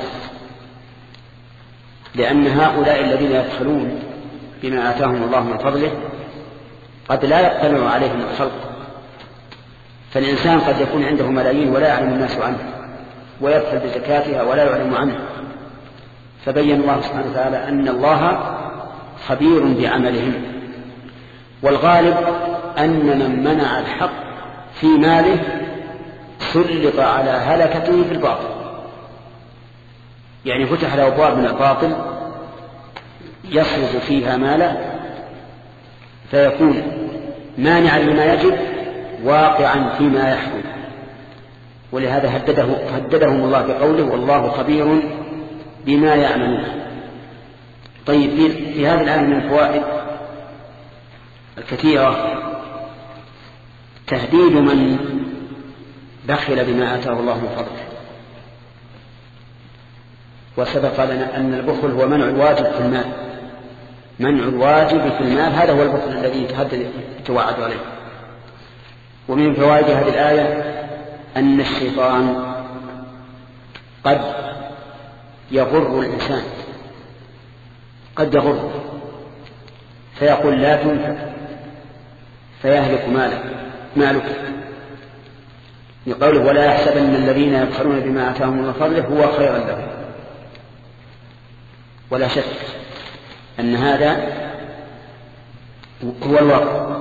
لأن هؤلاء الذين يبخلون بما آتاهم الله من فضله قد لا يطلع عليهم الخلق، فالإنسان قد يكون عنده ملايين ولا يعلم الناس عنه، ويبخل بزكاتها ولا يعلم عنه. فبين الله سبحانه وتعالى أن الله خبير بعملهم. والغالب أن من منع الحق في ماله سلط على هلكته في الباطل، يعني فتح له أبواب من الباطل يصرف فيها ماله فيكون مانعا لما يجب واقعا فيما يحكم. ولهذا هدده هددهم الله بقوله والله خبير بما يعملون. طيب في هذه الآية من الفوائد الكثيرة تهديد من بخل بما آتاه الله من فضله. وسبق لنا أن البخل هو منع الواجب في المال، منع الواجب في المال هذا هو البخل الذي يتهدد يتوعد عليه. ومن فوائد هذه الآية أن الشيطان قد يغر الإنسان، قد يغر فيقول لا تنفق فيهلك مالك مالك لقوله ولا يحسبن الذين يبخلون بما آتاهم الله فضله هو خيرا لهم. ولا شك أن هذا هو الواقع،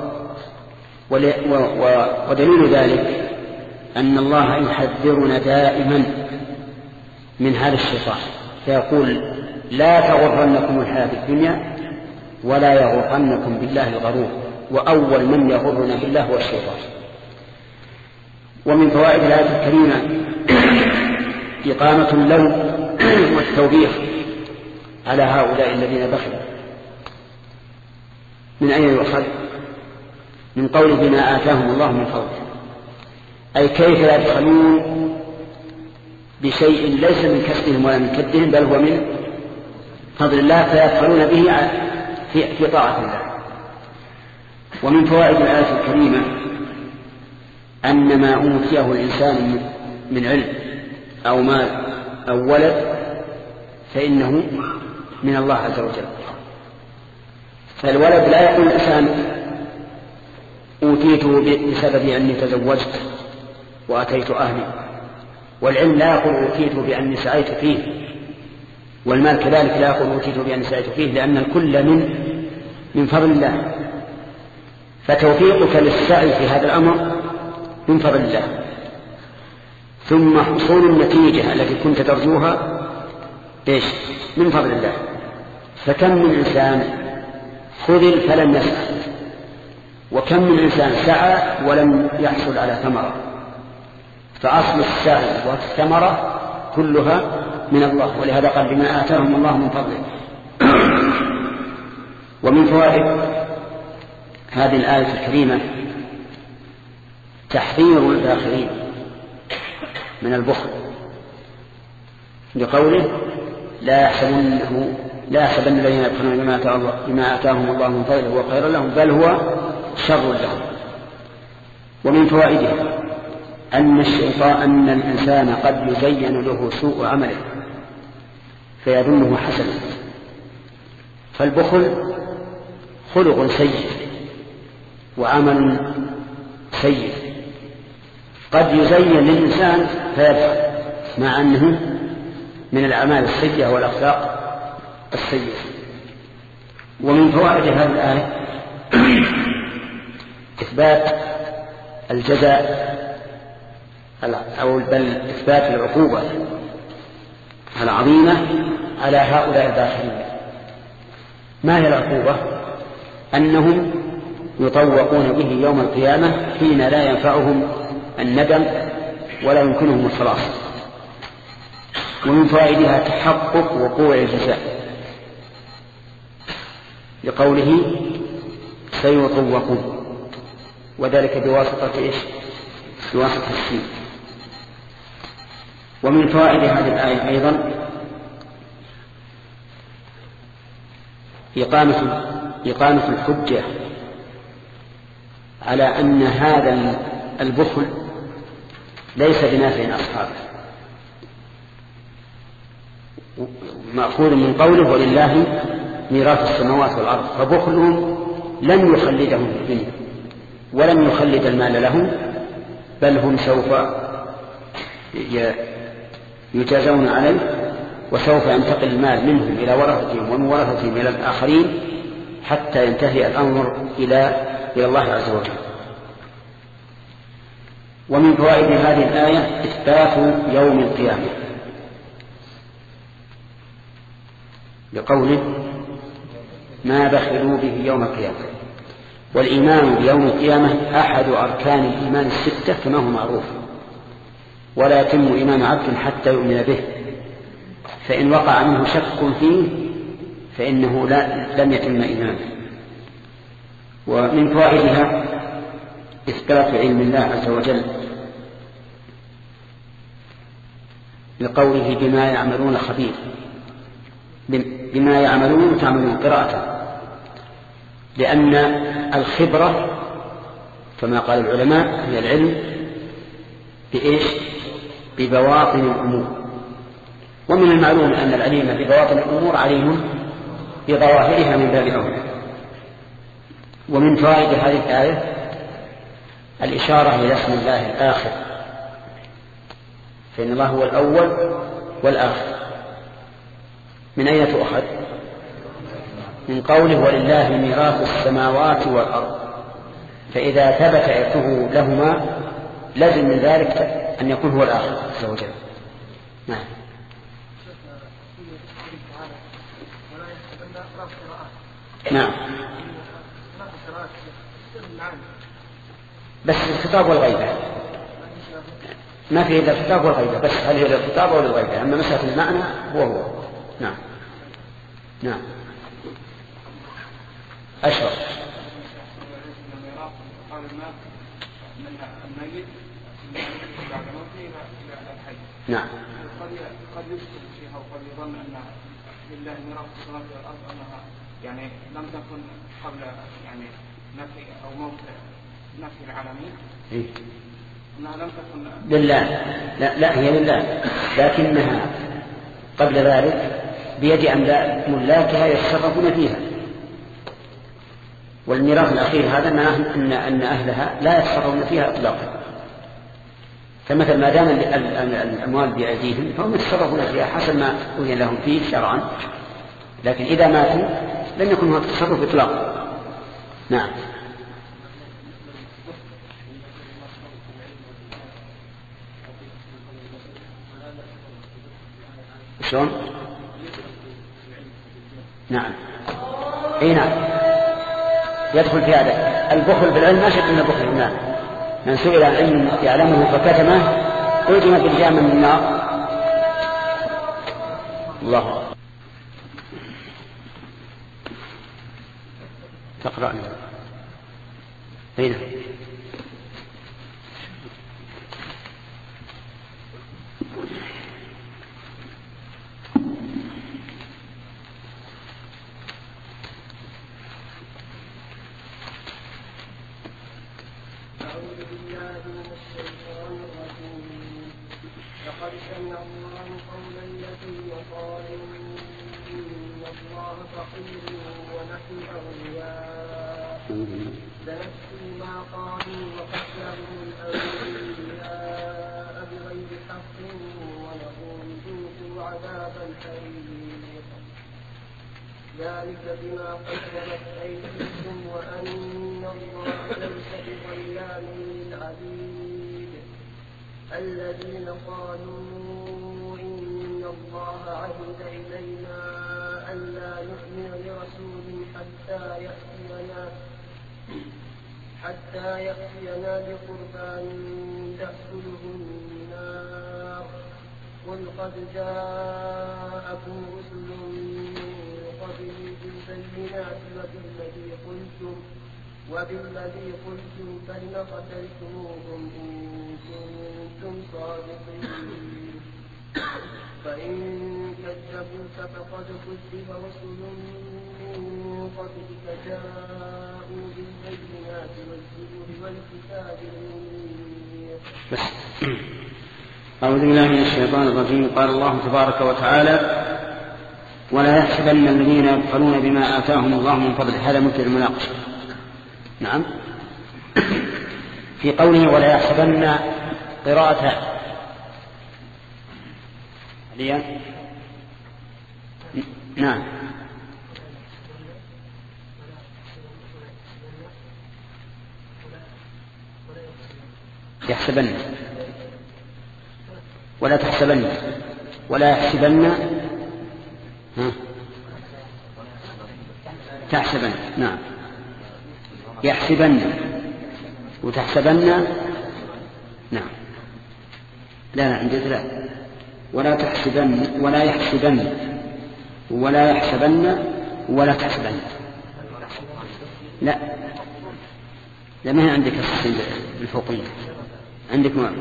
ودليل ذلك أن الله يحذرنا دائما من هذا الشيطان فيقول لا تغرنكم الحياة الدنيا ولا يغرنكم بالله الغرور، وأول من يغرنا بالله هو الشيطان. ومن فوائد الآية الكريمة إقامة اللوم والتوبيخ على هؤلاء الذين بخلوا. من أين يؤخذ؟ من قوله بما آتاهم الله من فضله، أي كيف يبخلون بشيء ليس من كسبهم ولا من كدهم بل هو من فضل الله فيبخلون به في, في طاعة الله. ومن فوائد الآية الكريمة أن ما أوتيه الإنسان من علم أو مال أو ولد فإنه من الله عز وجل. فالولد لا يقول الإنسان أوتيته بسبب أني تزوجت وأتيت أهلي، والعلم لا يقول أوتيته بأني سعيت فيه، والمال كذلك لا يقول أوتيته بأني سعيت فيه، لأن الكل من من فضل الله. فتوفيقك للسعي في هذا الأمر من فضل الله، ثم حصول النتيجة التي كنت ترجوها إيش؟ من فضل الله. فكم من إنسان خذل فلم يسعى، وكم من إنسان سعى ولم يحصل على ثمرة. فأصل السعي والثمرة كلها من الله، ولهذا قال بما آتاهم الله من فضله. ومن فوائد هذه الآية الكريمة تحذير الآخرين من البخل بقوله لا يحسبنه لا يحسبن الذين يبخلون بما آتاهم الله من فضله هو خير لهم بل هو شر لهم. ومن فوائدها أن الشيطان أن الإنسان قد يزين له سوء عمله فيظنه حسنا. فالبخل خلق سيء وعمل سيء، قد يزين للإنسان فيبخل مع أنه من الأعمال السيئة والأخلاق السيئة. ومن فوائد هذه الآية إثبات الجزاء أو بل إثبات العقوبة العظيمة على هؤلاء الباخلين. ما هي العقوبة؟ أنهم يطوقون به يوم القيامة حين لا ينفعهم الندم ولا يمكنهم الخلاص. ومن فوائدها تحقق وقوع الجزاء لقوله سيطوقون، وذلك بواسطة إيش؟ بواسطة السين. ومن فوائد هذه الآية أيضا إقامة إقامة الحجة على أن هذا البخل ليس بنافع أصحابه، مأخوذ من قوله ولله ميراث السماوات والأرض، فبخلهم لم يخلدهم في الدنيا ولم يخلد المال لهم، بل هم سوف يجازون عليه، وسوف ينتقل المال منهم إلى ورثتهم ومن ورثتهم إلى الآخرين حتى ينتهي الأمر إلى إلى الله عز وجل. ومن فوائد هذه الآية إثبات يوم القيامة بقوله ما بخلوا به يوم القيامة. والإيمان بيوم القيامة أحد أركان الإيمان الستة كما هو معروف، ولا يتم إيمان عبد حتى يؤمن به، فإن وقع منه شك فيه فإنه لا لم يتم إيمانه. ومن فوائدها إثبات علم الله عز وجل لقوله بما يعملون خبير، بما يعملون تعملون قراءة، لأن الخبرة كما قال العلماء هي العلم بإيش؟ ببواطن الأمور، ومن المعلوم أن العليم ببواطن الأمور عليم بظواهرها من باب أولى. ومن فوائد هذه الآية الإشارة إلى اسم الله الآخر، فإن الله هو الأول والآخر. من أين تؤخذ؟ من قوله ولله ميراث السماوات والأرض، فإذا ثبت عرفه لهما لازم من ذلك أن يكون هو الآخر عز وجل. نعم. نعم. بس الخطاب والغيبة ما فيه إلا الخطاب والغيبة، بس هل هي للخطاب أو للغيبة؟ أما مسألة المعنى هو هو. نعم. نعم. أشرف. نعم. قد يشكل فيها وقد يظن أن لله ميراث السماوات والأرض أنها يعني لم تكن قبل يعني نفي أو موت نفي العالمين. إيه؟ أنها لم تكن لله. لا لا هي لله، لكنها قبل ذلك بيد أملاك ملاكها يتصرفون فيها. والميراث الأخير هذا أن أن أهلها لا يتصرفون فيها إطلاقا. فمثل ما دام الأموال بأيديهم فهم يتصرفون فيها حسب ما أذن لهم فيه شرعا، لكن إذا ماتوا لم يكن هناك تصرف إطلاقا. نعم. شلون؟ نعم. اي نعم يدخل في هذا. البخل بالعلم ما شك من البخل بالمال. من سئل عن علم يعلمه فكتمه ألزم بالجام من النار. الله تقرأني هنا. لقد سمع الله قول الذين قالوا إن الله فقير ونحن أغنياء سنكتب ما قالوا وقتلهم الأنبياء بغير حق ونقول ذوقوا عذاب الحريق ذلك بما قدمت أيديكم وأن الله ليس بظلام للعبيد الذين قالوا إن الله عهد إلينا ألا نؤمن لرسول حتى يأتينا حتى يأتينا بقربان تأكله النار قل قد جاءكم رسل من قبلي بالبينات وبالذي قلتم وبالذي قلتم فلم قتلتموهم إن كنتم صادقين فإن كذبوك فقد كذب رسل من قبلك جاءوا بالبينات والزبر والكتاب المنير. أعوذ بالله من الشيطان الرجيم. قال الله تبارك وتعالى ولا يحسبن الذين يبخلون بما آتاهم الله من فضله. هذا مثل المناقشة. نعم. في قوله ولا يحسبن قراءة عليا. نعم. يحسبن ولا تحسبن ولا يحسبن ها تحسبن. نعم. يحسبن وتحسبن. نعم. لا لا عندي لا ولا تحسبن ولا يحسبن ولا يحسبن ولا تحسبن. لا لا ما هي عندك السين بالفوقية، عندك نوع.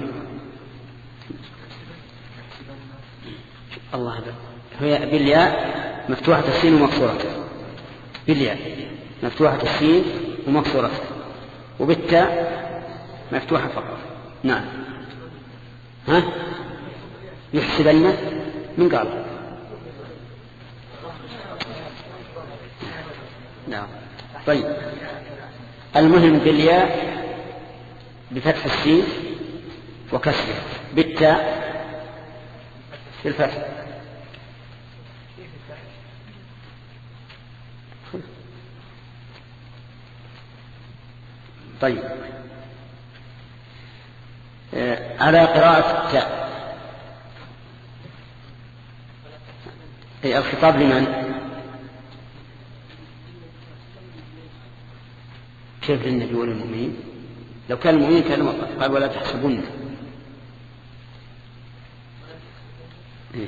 الله هذا هي بالياء مفتوحة السين ومكسورة، بالياء مفتوحة السين ومكسورة، وبالتاء مفتوحة فقط. نعم. ها يحسبن من قال؟ نعم. طيب المهم بالياء بفتح السين وكسرها، بالتاء بالفتح. طيب آه على قراءة التاء أي الخطاب لمن؟ كيف للنبي والمؤمنين؟ لو كان المؤمنين كان قال ولا تحسبن. إيه؟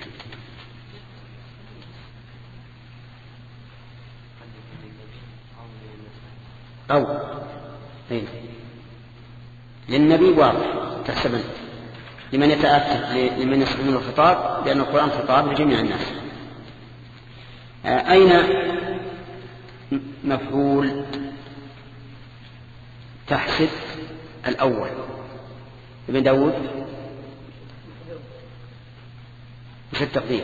أو إيه؟ للنبي واضح تحسبن، لمن يتأتى لمن يسمعون الخطاب، لأن القرآن خطاب لجميع الناس. آه أين مفعول تحسب الأول؟ ابن داود وش التقدير؟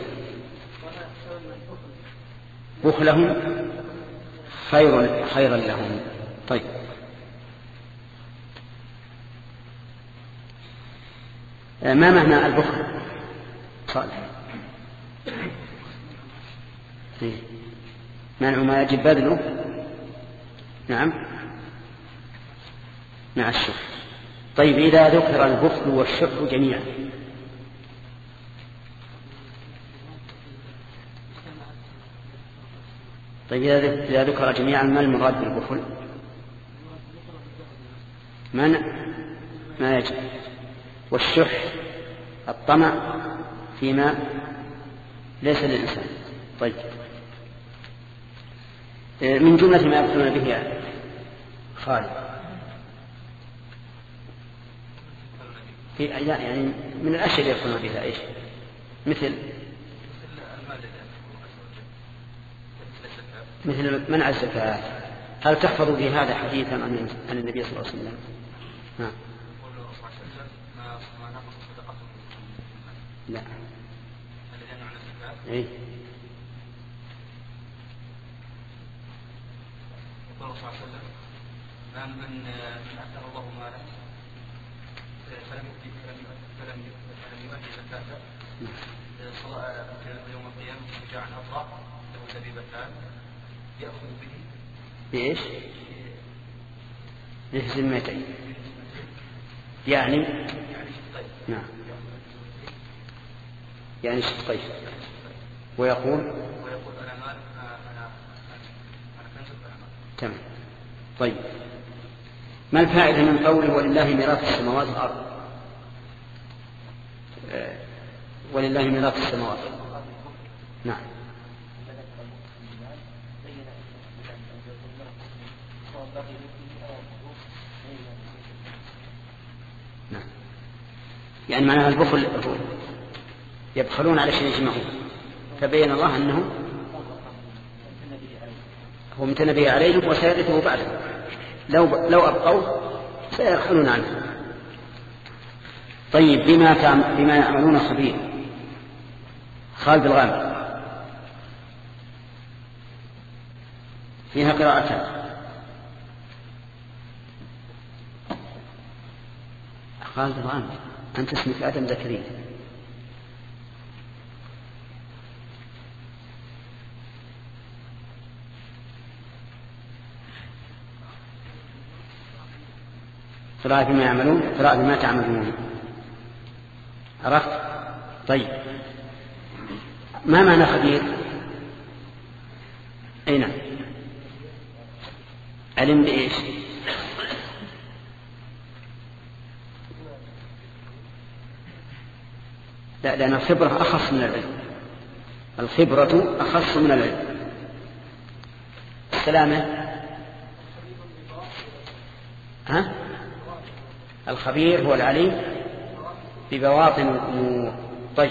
بخلهم خير خيرا لهم. طيب ما معنى البخل؟ صالح منع ما يجب بذله. نعم مع الشح. طيب إذا ذكر البخل والشح جميعا طيب إذا ذكر جميعا ما المراد بالبخل؟ منع ما يجب، والشح الطمع فيما ليس للإنسان. طيب من جملة ما يبخلون به خالد في يعني من الأشياء اللي يبخلون بها إيش؟ مثل مثل منع الزكاة. هل تحفظ به هذا حديثا عن النبي صلى الله عليه وسلم؟ ها. لا إيه؟ يقول الله صلى الله عليه وسلم ما من أتاه الله مالا فلم فلم يؤدي زكاته يوم القيامة شجاعا أضرع له زبيبتان يأخذ به بإيش؟ بذمتين يعني نعم يعني شقين ويقول ويقول أنا مال أنا أنا كنز أنا مال. تمام. طيب ما الفائدة من قوله ولله ميراث السماوات والأرض؟ آه ولله ميراث السماوات. نعم نعم يعني معناها البخل يبخلون على شيء يجمعون، فبين الله أنه هو امتن به عليهم وسيرثه بعده، لو لو أبقوه سيرحلون عنه. طيب بما بما يعملون خبير. خالد الغامدي فيها قراءتان. خالد الغامدي أنت اسمك آدم زكريا. قراءة بما يعملون، قراءة بما تعملون. عرفت؟ طيب ما معنى خبير؟ أي نعم علم بإيش؟ لا لأن الخبرة أخص من العلم، الخبرة أخص من العلم. السلامة. ها؟ الخبير هو العليم ببواطن طيب.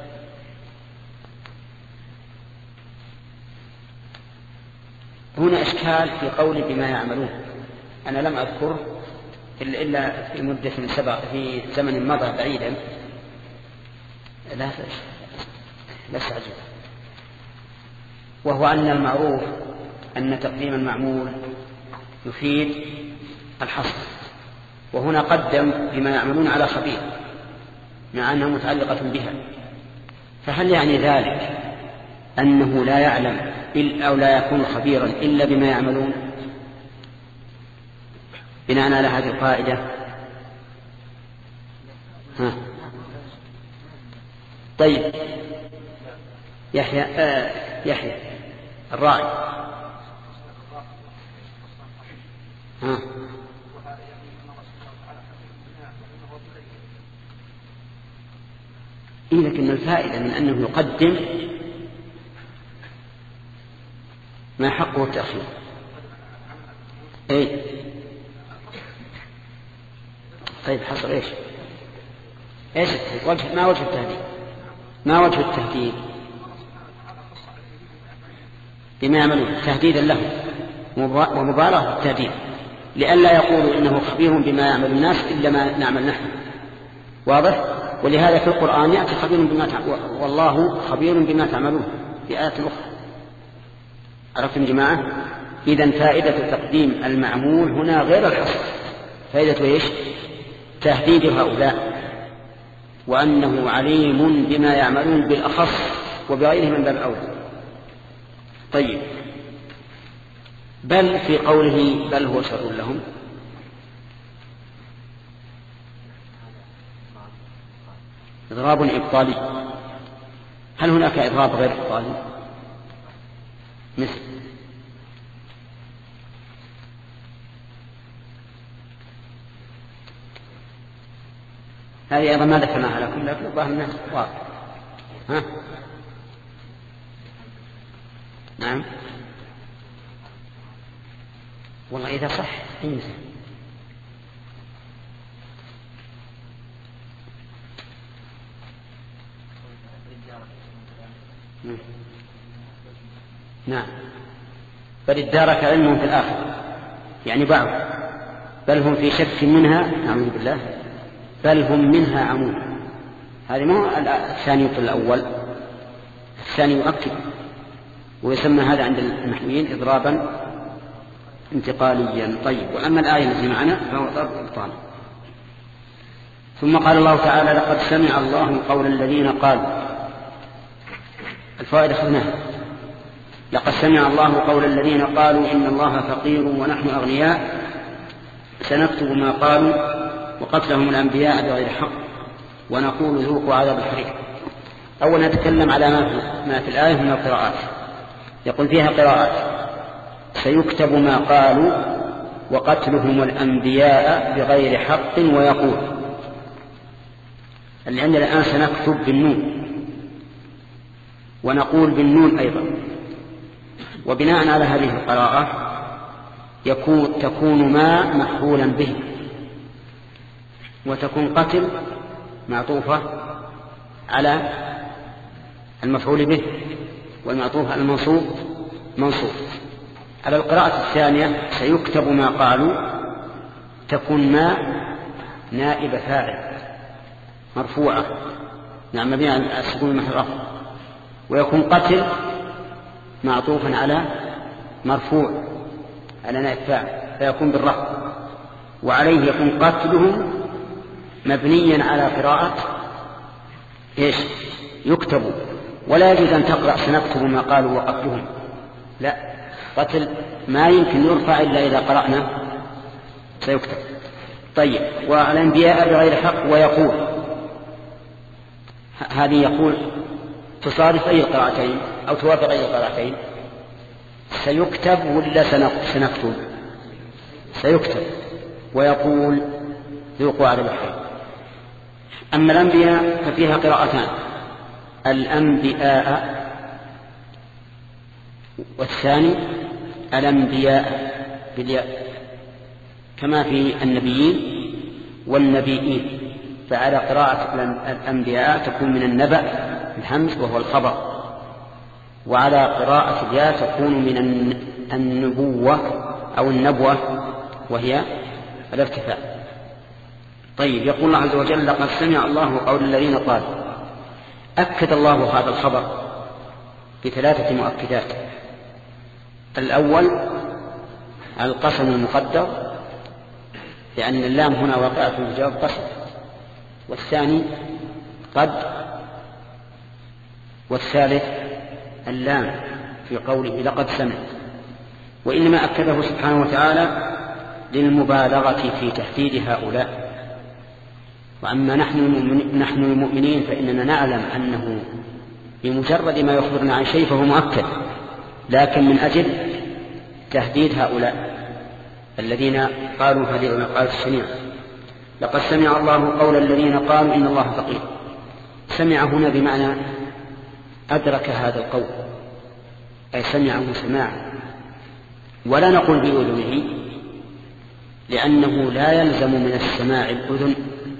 هنا إشكال في قول بما يعملون، أنا لم أذكره إلا في مدة سبق في زمن مضى بعيدا، لا لا تعجب، وهو أن المعروف أن تقديم المعمول يفيد الحصر، وهنا قدم بما يعملون على خبير مع أنها متعلقة بها، فهل يعني ذلك أنه لا يعلم أو لا يكون خبيرا إلا بما يعملون بناء على هذه القاعدة؟ ها. طيب يحيى آه يحيى الراعي ها. إيه لكن الفائدة من أنه يقدم ما حقه التأخير. إيه طيب حصل إيش إيش وجه ما وجه التهديد ما وجه التهديد بما يعملون تهديدا له ومبالغة التهديد لئلا يقولوا إنه خبير بما يعمل الناس إلا ما نعمل نحن. واضح؟ ولهذا في القرآن يأتي خبير بما تعمل والله خبير بما تعملون في آيات أخرى. عرفتم جماعة؟ إذن فائدة تقديم المعمول هنا غير الحصر، فائدة إيش؟ تهديد هؤلاء وأنه عليم بما يعملون بالأخص وبغيره من باب أولى. طيب بل في قوله بل هو شر لهم إضراب إبطالي، هل هناك إضراب غير إبطالي مثل هذه أيضا ما ذكرناها لكم لكن الظاهر الناس واضح. ها نعم والله إذا صح انزل. نعم بل ادارك علمهم في الآخرة يعني بعض بل هم في شك منها نعوذ بالله بل هم منها عمون. هذه ما هو الثاني الأول، الثاني يؤكد ويسمى هذا عند النحويين إضرابا انتقاليا. طيب وأما الآية التي معنا فهو ضرب إبطال. ثم قال الله تعالى لقد سمع الله قول الذين قالوا، الفوائد أخذناها، لقد سمع الله قول الذين قالوا إن الله فقير ونحن أغنياء سنكتب ما قالوا وقتلهم الأنبياء بغير حق ونقول ذوقوا عذاب الحريق. أولا نتكلم على ما في الآية من القراءات. يقول فيها قراءات سيكتب ما قالوا وقتلهم الأنبياء بغير حق ويقول، اللي عندنا الآن سنكتب بالنون ونقول بالنون أيضا. وبناء على هذه القراءة يكون تكون ما مفعولا به وتكون قتل معطوفة على المفعول به والمعطوف على المنصوب منصوب. على القراءة الثانية سيكتب ما قالوا تكون ما نائب فاعل مرفوعة نعم مبنية على السكون محل رفع، ويكون قتل معطوفا على مرفوع على نائب فاعل فيكون بالرفع، وعليه يكون قتلهم مبنيا على قراءة ايش يكتب. ولا يجوز أن تقرأ سنكتب ما قالوا وقتلهم، لا، قتل ما يمكن يرفع إلا إذا قرأنا سيكتب. طيب والأنبياء بغير حق ويقول، هذه يقول تصادف أي القراءتين أو توافق أي القراءتين؟ سيكتب ولا سنكتب؟ سيكتب. ويقول ذوقوا عذاب الحريق. أما الأنبياء ففيها قراءتان، الأنبياء والثاني الأنبياء بالياء كما في النبيين والنبيين، فعلى قراءة الأنبياء تكون من النبأ الهمز وهو الخبر، وعلى قراءة الياء تكون من النبوة أو النبوة وهي الارتفاع. طيب، يقول الله عز وجل: لقد سمع الله قول الذين قالوا. أكد الله هذا الخبر بثلاثة مؤكدات. الأول القسم المقدر، لأن اللام هنا واقعة في جواب قسم. والثاني قد. والثالث اللام في قوله لقد سمع. وإنما أكده سبحانه وتعالى للمبالغة في تهديد هؤلاء. وأما نحن المؤمنين فإننا نعلم أنه بمجرد ما يخبرنا عن شيء فهو مؤكد، لكن من أجل تهديد هؤلاء الذين قالوا هذه المقالة الشنيعة. لقد سمع الله قول الذين قالوا إن الله فقير. سمع هنا بمعنى أدرك هذا القول، أي سمعه سماعا، ولا نقول بأذنه، لأنه لا يلزم من السماع الأذن،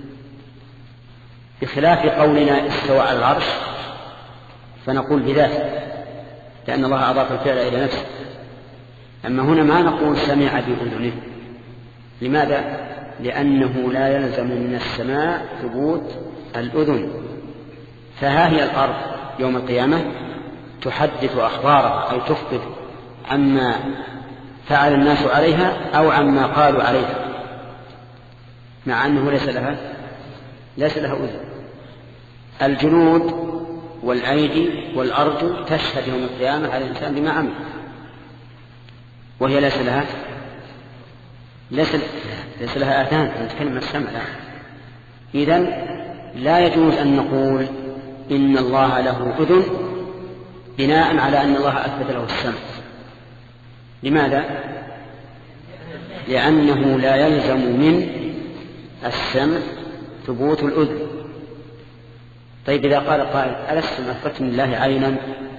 بخلاف قولنا استوى على العرش فنقول بذاته، لأن الله أضاف الفعل إلى نفسه. أما هنا ما نقول سمع بأذنه. لماذا؟ لأنه لا يلزم من السماع ثبوت الأذن. فها هي الأرض يوم القيامة تحدث أخبارها، أي تخبر عما فعل الناس عليها أو عما قالوا عليها، مع أنه ليس لها ليس لها أذن. الجنود والأيدي والأرض تشهد يوم القيامة على الإنسان بما عمل، وهي ليس لها ليس, ليس لها آذان. نتكلم عن السمع الآن. إذن لا يجوز أن نقول إن الله له أذن بناء على أن الله أثبت له السمع. لماذا؟ لأنه لا يلزم من السمع ثبوت الأذن. طيب، إذا قال قائل ألستم أثبتم لله عينا؟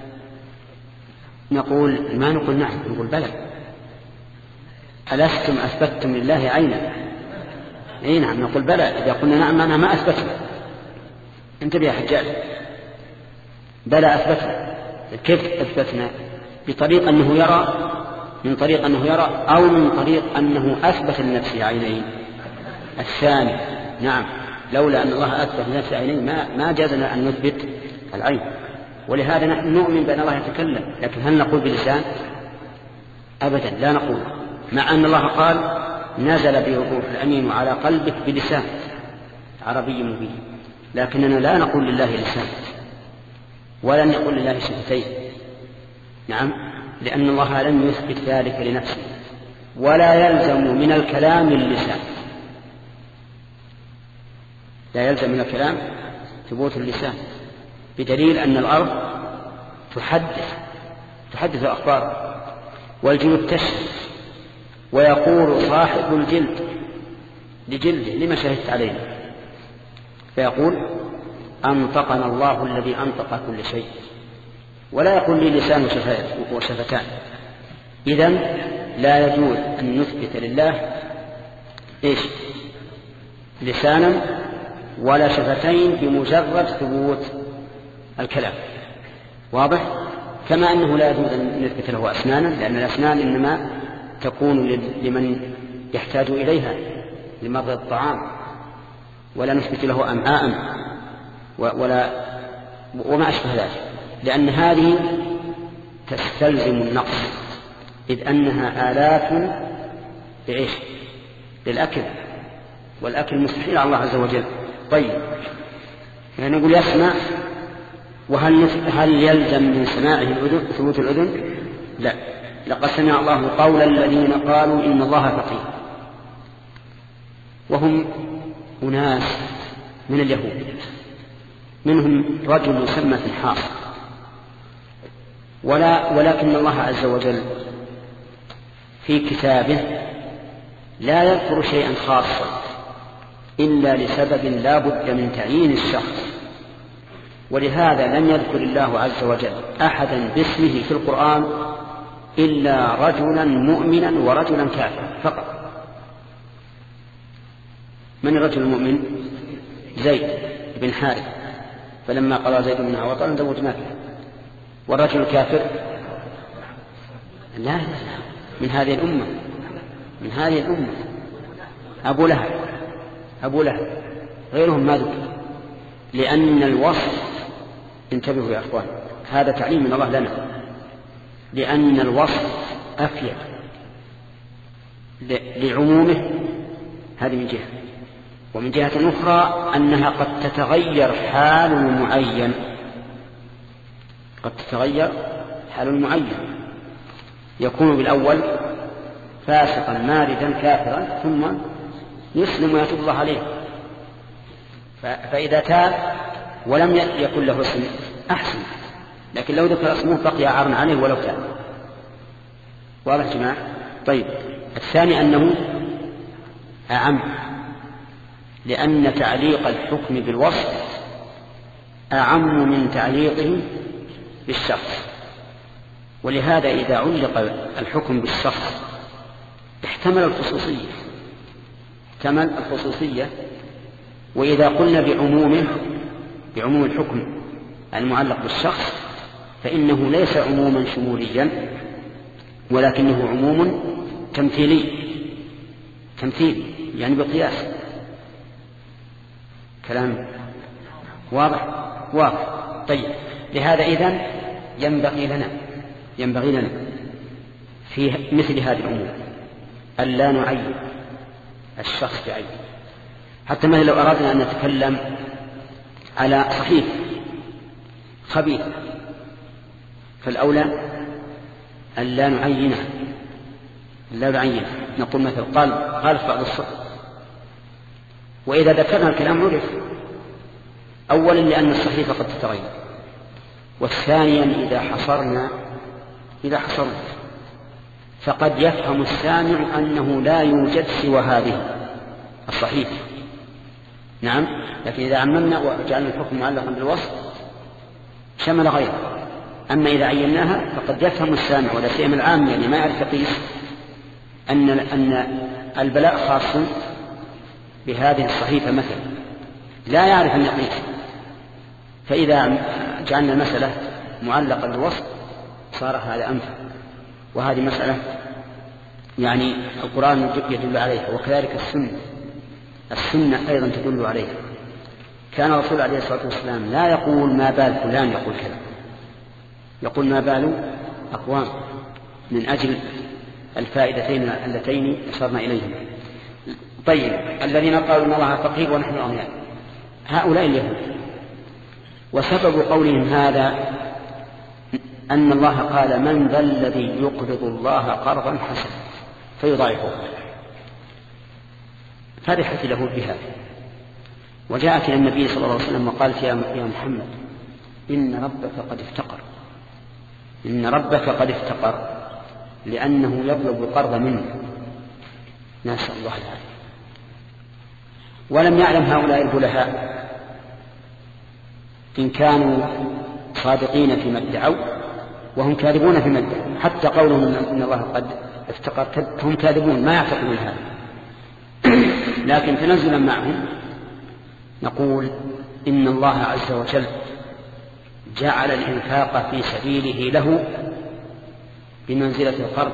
نقول ما نقول نعم، نقول بلى. ألستم أثبتم لله عينا؟ أي نعم، نقول بلى. إذا قلنا نعم أنا ما أثبتنا. انتبه يا حجاج، بلى أثبتنا. كيف أثبتنا؟ بطريق أنه يرى، من طريق أنه يرى، أو من طريق أنه أثبت لنفسه عينين. الثاني نعم، لولا أن الله أثبت لنفسه عينين ما, ما جازنا أن نثبت العين. ولهذا نحن نؤمن بأن الله يتكلم، لكن هل نقول بلسان؟ أبدا لا نقول، مع أن الله قال نزل به الروح الأمين على قلبك بلسان عربي مبين، لكننا لا نقول لله لسان ولا نقول لله شفتين. نعم، لأن الله لم يثبت ذلك لنفسه، ولا يلزم من الكلام اللسان، لا يلزم من الكلام ثبوت اللسان، بدليل أن الأرض تحدث تحدث أخبار، والجلود تشهد، ويقول صاحب الجلد لجلده لما شهدت علينا، فيقول أنطقنا الله الذي أنطق كل شيء، ولا يقول لي لسان وشفتان. إذن لا يجوز أن نثبت لله إيش؟ لسانا ولا شفتين بمجرد ثبوت الكلام. واضح؟ كما أنه لا يجوز أن نثبت له أسنانا، لأن الأسنان إنما تكون لمن يحتاج إليها لمرض الطعام، ولا نثبت له أمعاء ولا وما أشبه ذلك، لأن هذه تستلزم النقص، إذ أنها آلات لإيش؟ للأكل، والأكل مستحيل على الله عز وجل. طيب، يعني نقول يسمع، وهل هل يلزم من سماعه الأذن ثبوت الأذن؟ لا. لقد سمع الله قول الذين قالوا إن الله فقير، وهم أناس من اليهود، منهم رجل يسمى فنحاص، ولا ولكن الله عز وجل في كتابه لا يذكر شيئا خاصا إلا لسبب لا بد من تعيين الشخص، ولهذا لم يذكر الله عز وجل أحدا باسمه في القرآن إلا رجلا مؤمنا ورجلا كافرا فقط. من الرجل المؤمن؟ زيد بن حارث، فلما قضى زيد منها وطرا زوجناك. والرجل الكافر لا من هذه الأمة من هذه الأمة أبو لهب أبو لهب غيرهم ما ذكر، لأن الوصف، انتبهوا يا أخوان، هذا تعليم من الله لنا، لأن الوصف أفيد لعمومه، هذه من جهة. ومن جهة أخرى أنها قد تتغير حال المعين قد تتغير حال المعين يكون بالأول فاسقا ماردا كافرا ثم يسلم ويتوب الله عليه، فإذا تاب ولم يكن له اسم أحسن، لكن لو ذكر اسمه بقي عارا عليه ولو تاب. واضح يا جماعة؟ طيب، الثاني أنه أعم، لأن تعليق الحكم بالوصف أعم من تعليقه بالشخص، ولهذا إذا علق الحكم بالشخص احتمل الخصوصية احتمل الخصوصية وإذا قلنا بعمومه بعموم الحكم المعلق بالشخص فإنه ليس عموما شموليا، ولكنه عموم تمثيلي تمثيل يعني بقياس. كلام واضح واضح طيب، لهذا إذن ينبغي لنا ينبغي لنا في مثل هذه الأمور ألا نعين الشخص بعينه. حتى مثلا لو أردنا أن نتكلم على صحيح خبيث فالأولى ألا نعينه لا نعينه نقول مثلا قال قال بعض الصحف، وإذا ذكرنا الكلام عرف، أولا لأن الصحيفة قد تتغير، والثانيا إذا حصرنا إذا حصرنا فقد يفهم السامع أنه لا يوجد سوى هذه الصحيفة. نعم، لكن إذا عممنا وجعلنا الحكم معلقا بالوصف شمل غيره. أما إذا عيناها فقد يفهم السامع ولا سيما العام يعني ما يعرف يقيس أن أن البلاء خاص بهذه الصحيفة مثلا، لا يعرف أن يقيس. فإذا جعلنا المسألة معلقا بالوصف صار هذا أنفع، وهذه مسألة يعني القرآن يدل عليها، وكذلك السنة السنة أيضا تدل عليها. كان الرسول عليه الصلاة والسلام لا يقول ما بال فلان يقول كذا، يقول ما بال أقوام، من أجل الفائدتين اللتين أشرنا إليهما. طيب، الذين قالوا إن الله فقير ونحن أغنياء، هؤلاء اليهود، وسبب قولهم هذا أن الله قال من ذا الذي يقرض الله قرضا حسنا فيضاعفه، فرحت اليهود بهذا، وجاءت إلى النبي صلى الله عليه وسلم وقالت يا محمد إن ربك قد افتقر إن ربك قد افتقر لأنه يطلب القرض منه، نسأل الله العافية. ولم يعلم هؤلاء البلهاء إن كانوا صادقين فيما ادعوا وهم كاذبون فيما ادعوا، حتى قولهم إن الله قد افتقر هم كاذبون ما يعتقدون هذا. لكن تنزلا معهم نقول إن الله عز وجل جعل الإنفاق في سبيله له بمنزلة القرض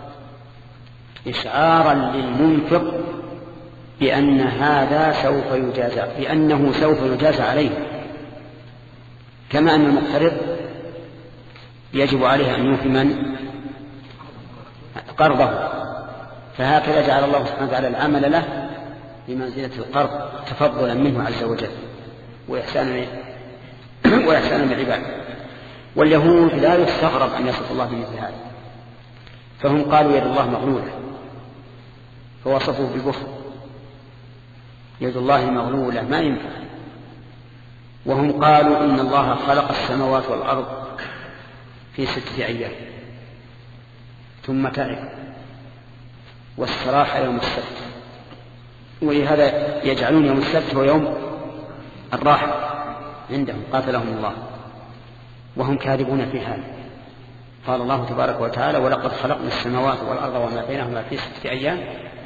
إشعارا للمنفق بأن هذا سوف يجازى بأنه سوف يجازى عليه، كما أن المقترض يجب عليه أن يوفي من قرضه، فهكذا جعل الله سبحانه وتعالى العمل له بمنزلة القرض تفضلا منه عز وجل وإحسانا وإحسانا للعباد. واليهود لا يستغرب أن يصف الله بمثل هذا، فهم قالوا يد الله مغلولة فوصفوا بالبخل، يد الله مغلولة ما ينفع. وهم قالوا إن الله خلق السماوات والأرض في ستة أيام ثم تعب واستراح يوم السبت، ولهذا يجعلون يوم السبت هو يوم الراحة عندهم قاتلهم الله، وهم كاذبون في هذا. قال الله تبارك وتعالى ولقد خلقنا السماوات والأرض وما بينهما في ستة أيام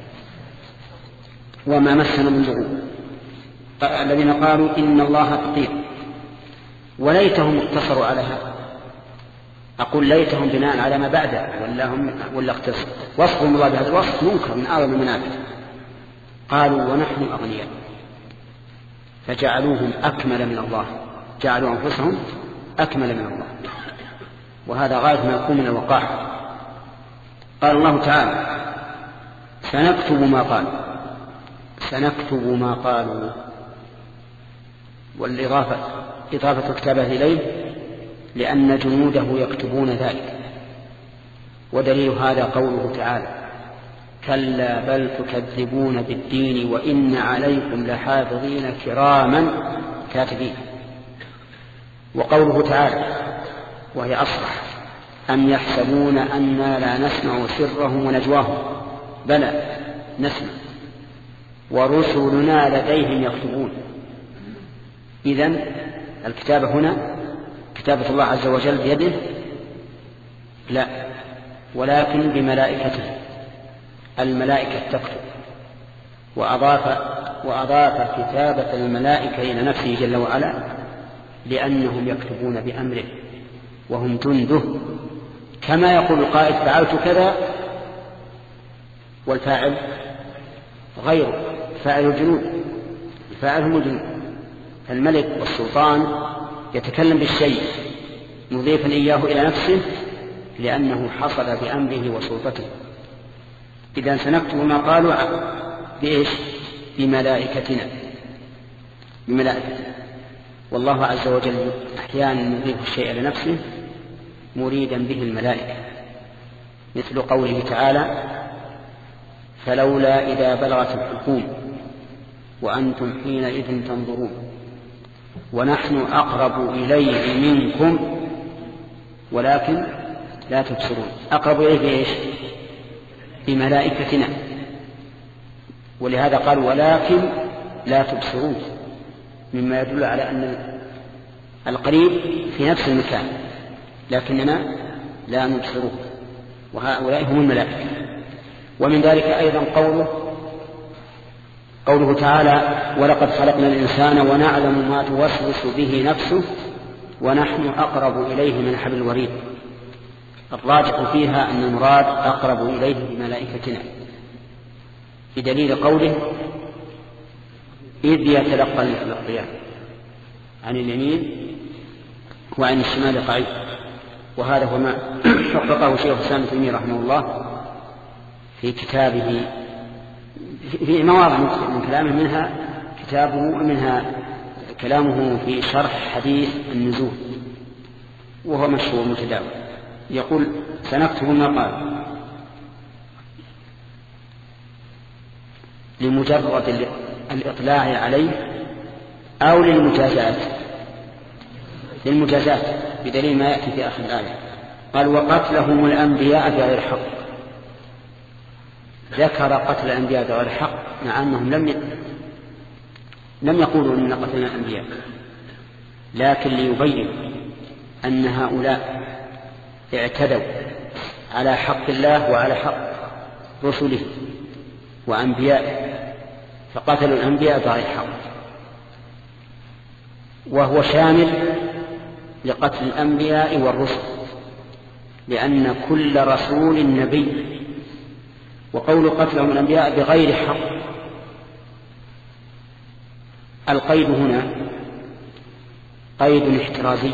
وما مسنا من لغوب. الذين قالوا إن الله فقير وليتهم اقتصروا على هذا. أقول ليتهم بناء على ما بعده ولا, هم ولا اقتصر. وصفهم الله بهذا الوصف منكر من أعظم المنافق. قالوا ونحن أغنياء فجعلوهم أكمل من الله، جعلوا أنفسهم أكمل من الله، وهذا غاية ما يكون من الوقاحة. قال الله تعالى سنكتب ما قالوا، سنكتب ما قالوا، والإضافة إضافة كتابه إليه لأن جنوده يكتبون ذلك. ودليل هذا قوله تعالى كلا بل تكذبون بالدين وإن عليكم لحافظين كراما كاتبين. وقوله تعالى وهي أصرح أم يحسبون أنا لا نسمع سرهم ونجواهم بلى نسمع ورسلنا لديهم يكتبون. إذن الكتابة هنا كتابة الله عز وجل بيده لا، ولكن بملائكته، الملائكة تكتب. وأضاف, وأضاف كتابة الملائكة إلى نفسه جل وعلا لأنهم يكتبون بأمره وهم جنده، كما يقول القائد فعلت كذا والفاعل غيره، فاعل الجنود، الفاعل هم الجنود. الملك والسلطان يتكلم بالشيء مضيفا إياه إلى نفسه لأنه حصل بأمره وسلطته. إذن سنكتب ما قالوا بإيش؟ بملائكتنا، بملائكتنا. والله عز وجل أحيانا يضيف الشيء لنفسه مريدا به الملائكة، مثل قوله تعالى فلولا إذا بلغت الحلقوم وأنتم حينئذ تنظرون ونحن أقرب إليه منكم ولكن لا تبصرون. أقرب إليه بإيش؟ بملائكتنا. ولهذا قال ولكن لا تبصرون، مما يدل على أن القريب في نفس المكان لكننا لا نبصره، وهؤلاء هم الملائكة. ومن ذلك أيضا قوله قوله تعالى ولقد خلقنا الإنسان ونعلم ما توسوس به نفسه ونحن أقرب إليه من حبل الوريد. الراجح فيها أن المراد أقرب إليه بملائكتنا، بدليل قوله إذ يتلقى المتلقيان عن اليمين وعن الشمال قعيد. وهذا هو ما حققه شيخ الإسلام ابن تيمية رحمه الله في كتابه في مواضع من كلامه، منها كتابه ومنها كلامه في شرح حديث النزول، وهو مشهور متداول. يقول سنكتب ما قال لمجرد الإطلاع عليه أو للمجازات، للمجازات بدليل ما يأتي في آخر الآية. قال وقتلهم الأنبياء بغير حق. ذكر قتل الأنبياء بغير حق مع أنهم لم لم يقولوا إن قتلنا الأنبياء، لكن ليبين أن هؤلاء اعتدوا على حق الله وعلى حق رسله وأنبيائه، فقتلوا الأنبياء بغير حق، وهو شامل لقتل الأنبياء والرسل، لأن كل رسول نبي. وقول قتلهم الأنبياء بغير حق، القيد هنا قيد احترازي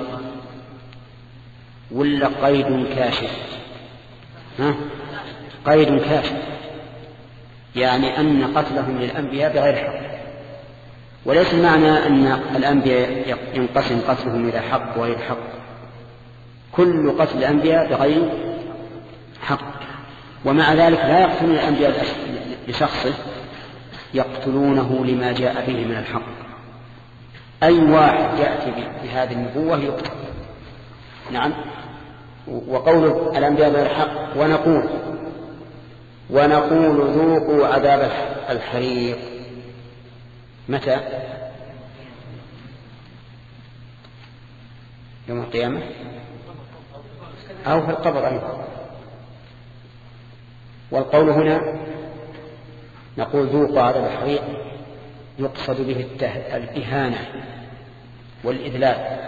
ولا قيد كاشف؟ ها؟ قيد كاشف، يعني أن قتلهم للأنبياء بغير حق. وليس المعنى أن الأنبياء ينقسم قتلهم إلى حق وغير حق، كل قتل الأنبياء بغير حق. ومع ذلك لا يقتلون الأنبياء لشخصه، يقتلونه لما جاء به من الحق. أي واحد يأتي بهذه النبوة يقتل. نعم. وقول الأنبياء بغير حق ونقول ونقول ذوقوا عذاب الحريق متى؟ يوم القيامة. أو في القبر أيضا. والقول هنا نقول ذوقوا عذاب الحريق يقصد به الإهانة والإذلال،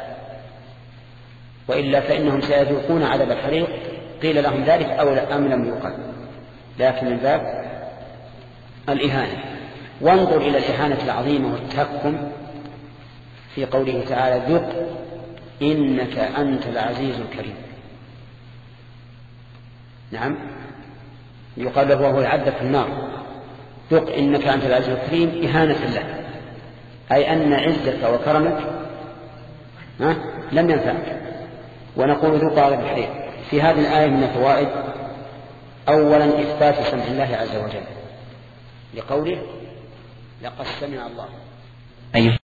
وإلا فإنهم سيذوقون عذاب الحريق قيل لهم ذلك أو أم لم يقل، لكن من باب الإهانة. وانظر إلى الإهانة العظيمة والتهكم في قوله تعالى ذق إنك أنت العزيز الكريم. نعم، يقال له وهو يعذب في النار ذق إنك أنت العزيز الكريم إهانة له، أي أن عزك وكرمك ها لم ينفعك. ونقول ذوق عذاب الحريق. في هذه الآية من الفوائد: أولا إثبات سمع الله عز وجل لقوله لقد سمع الله، أيوه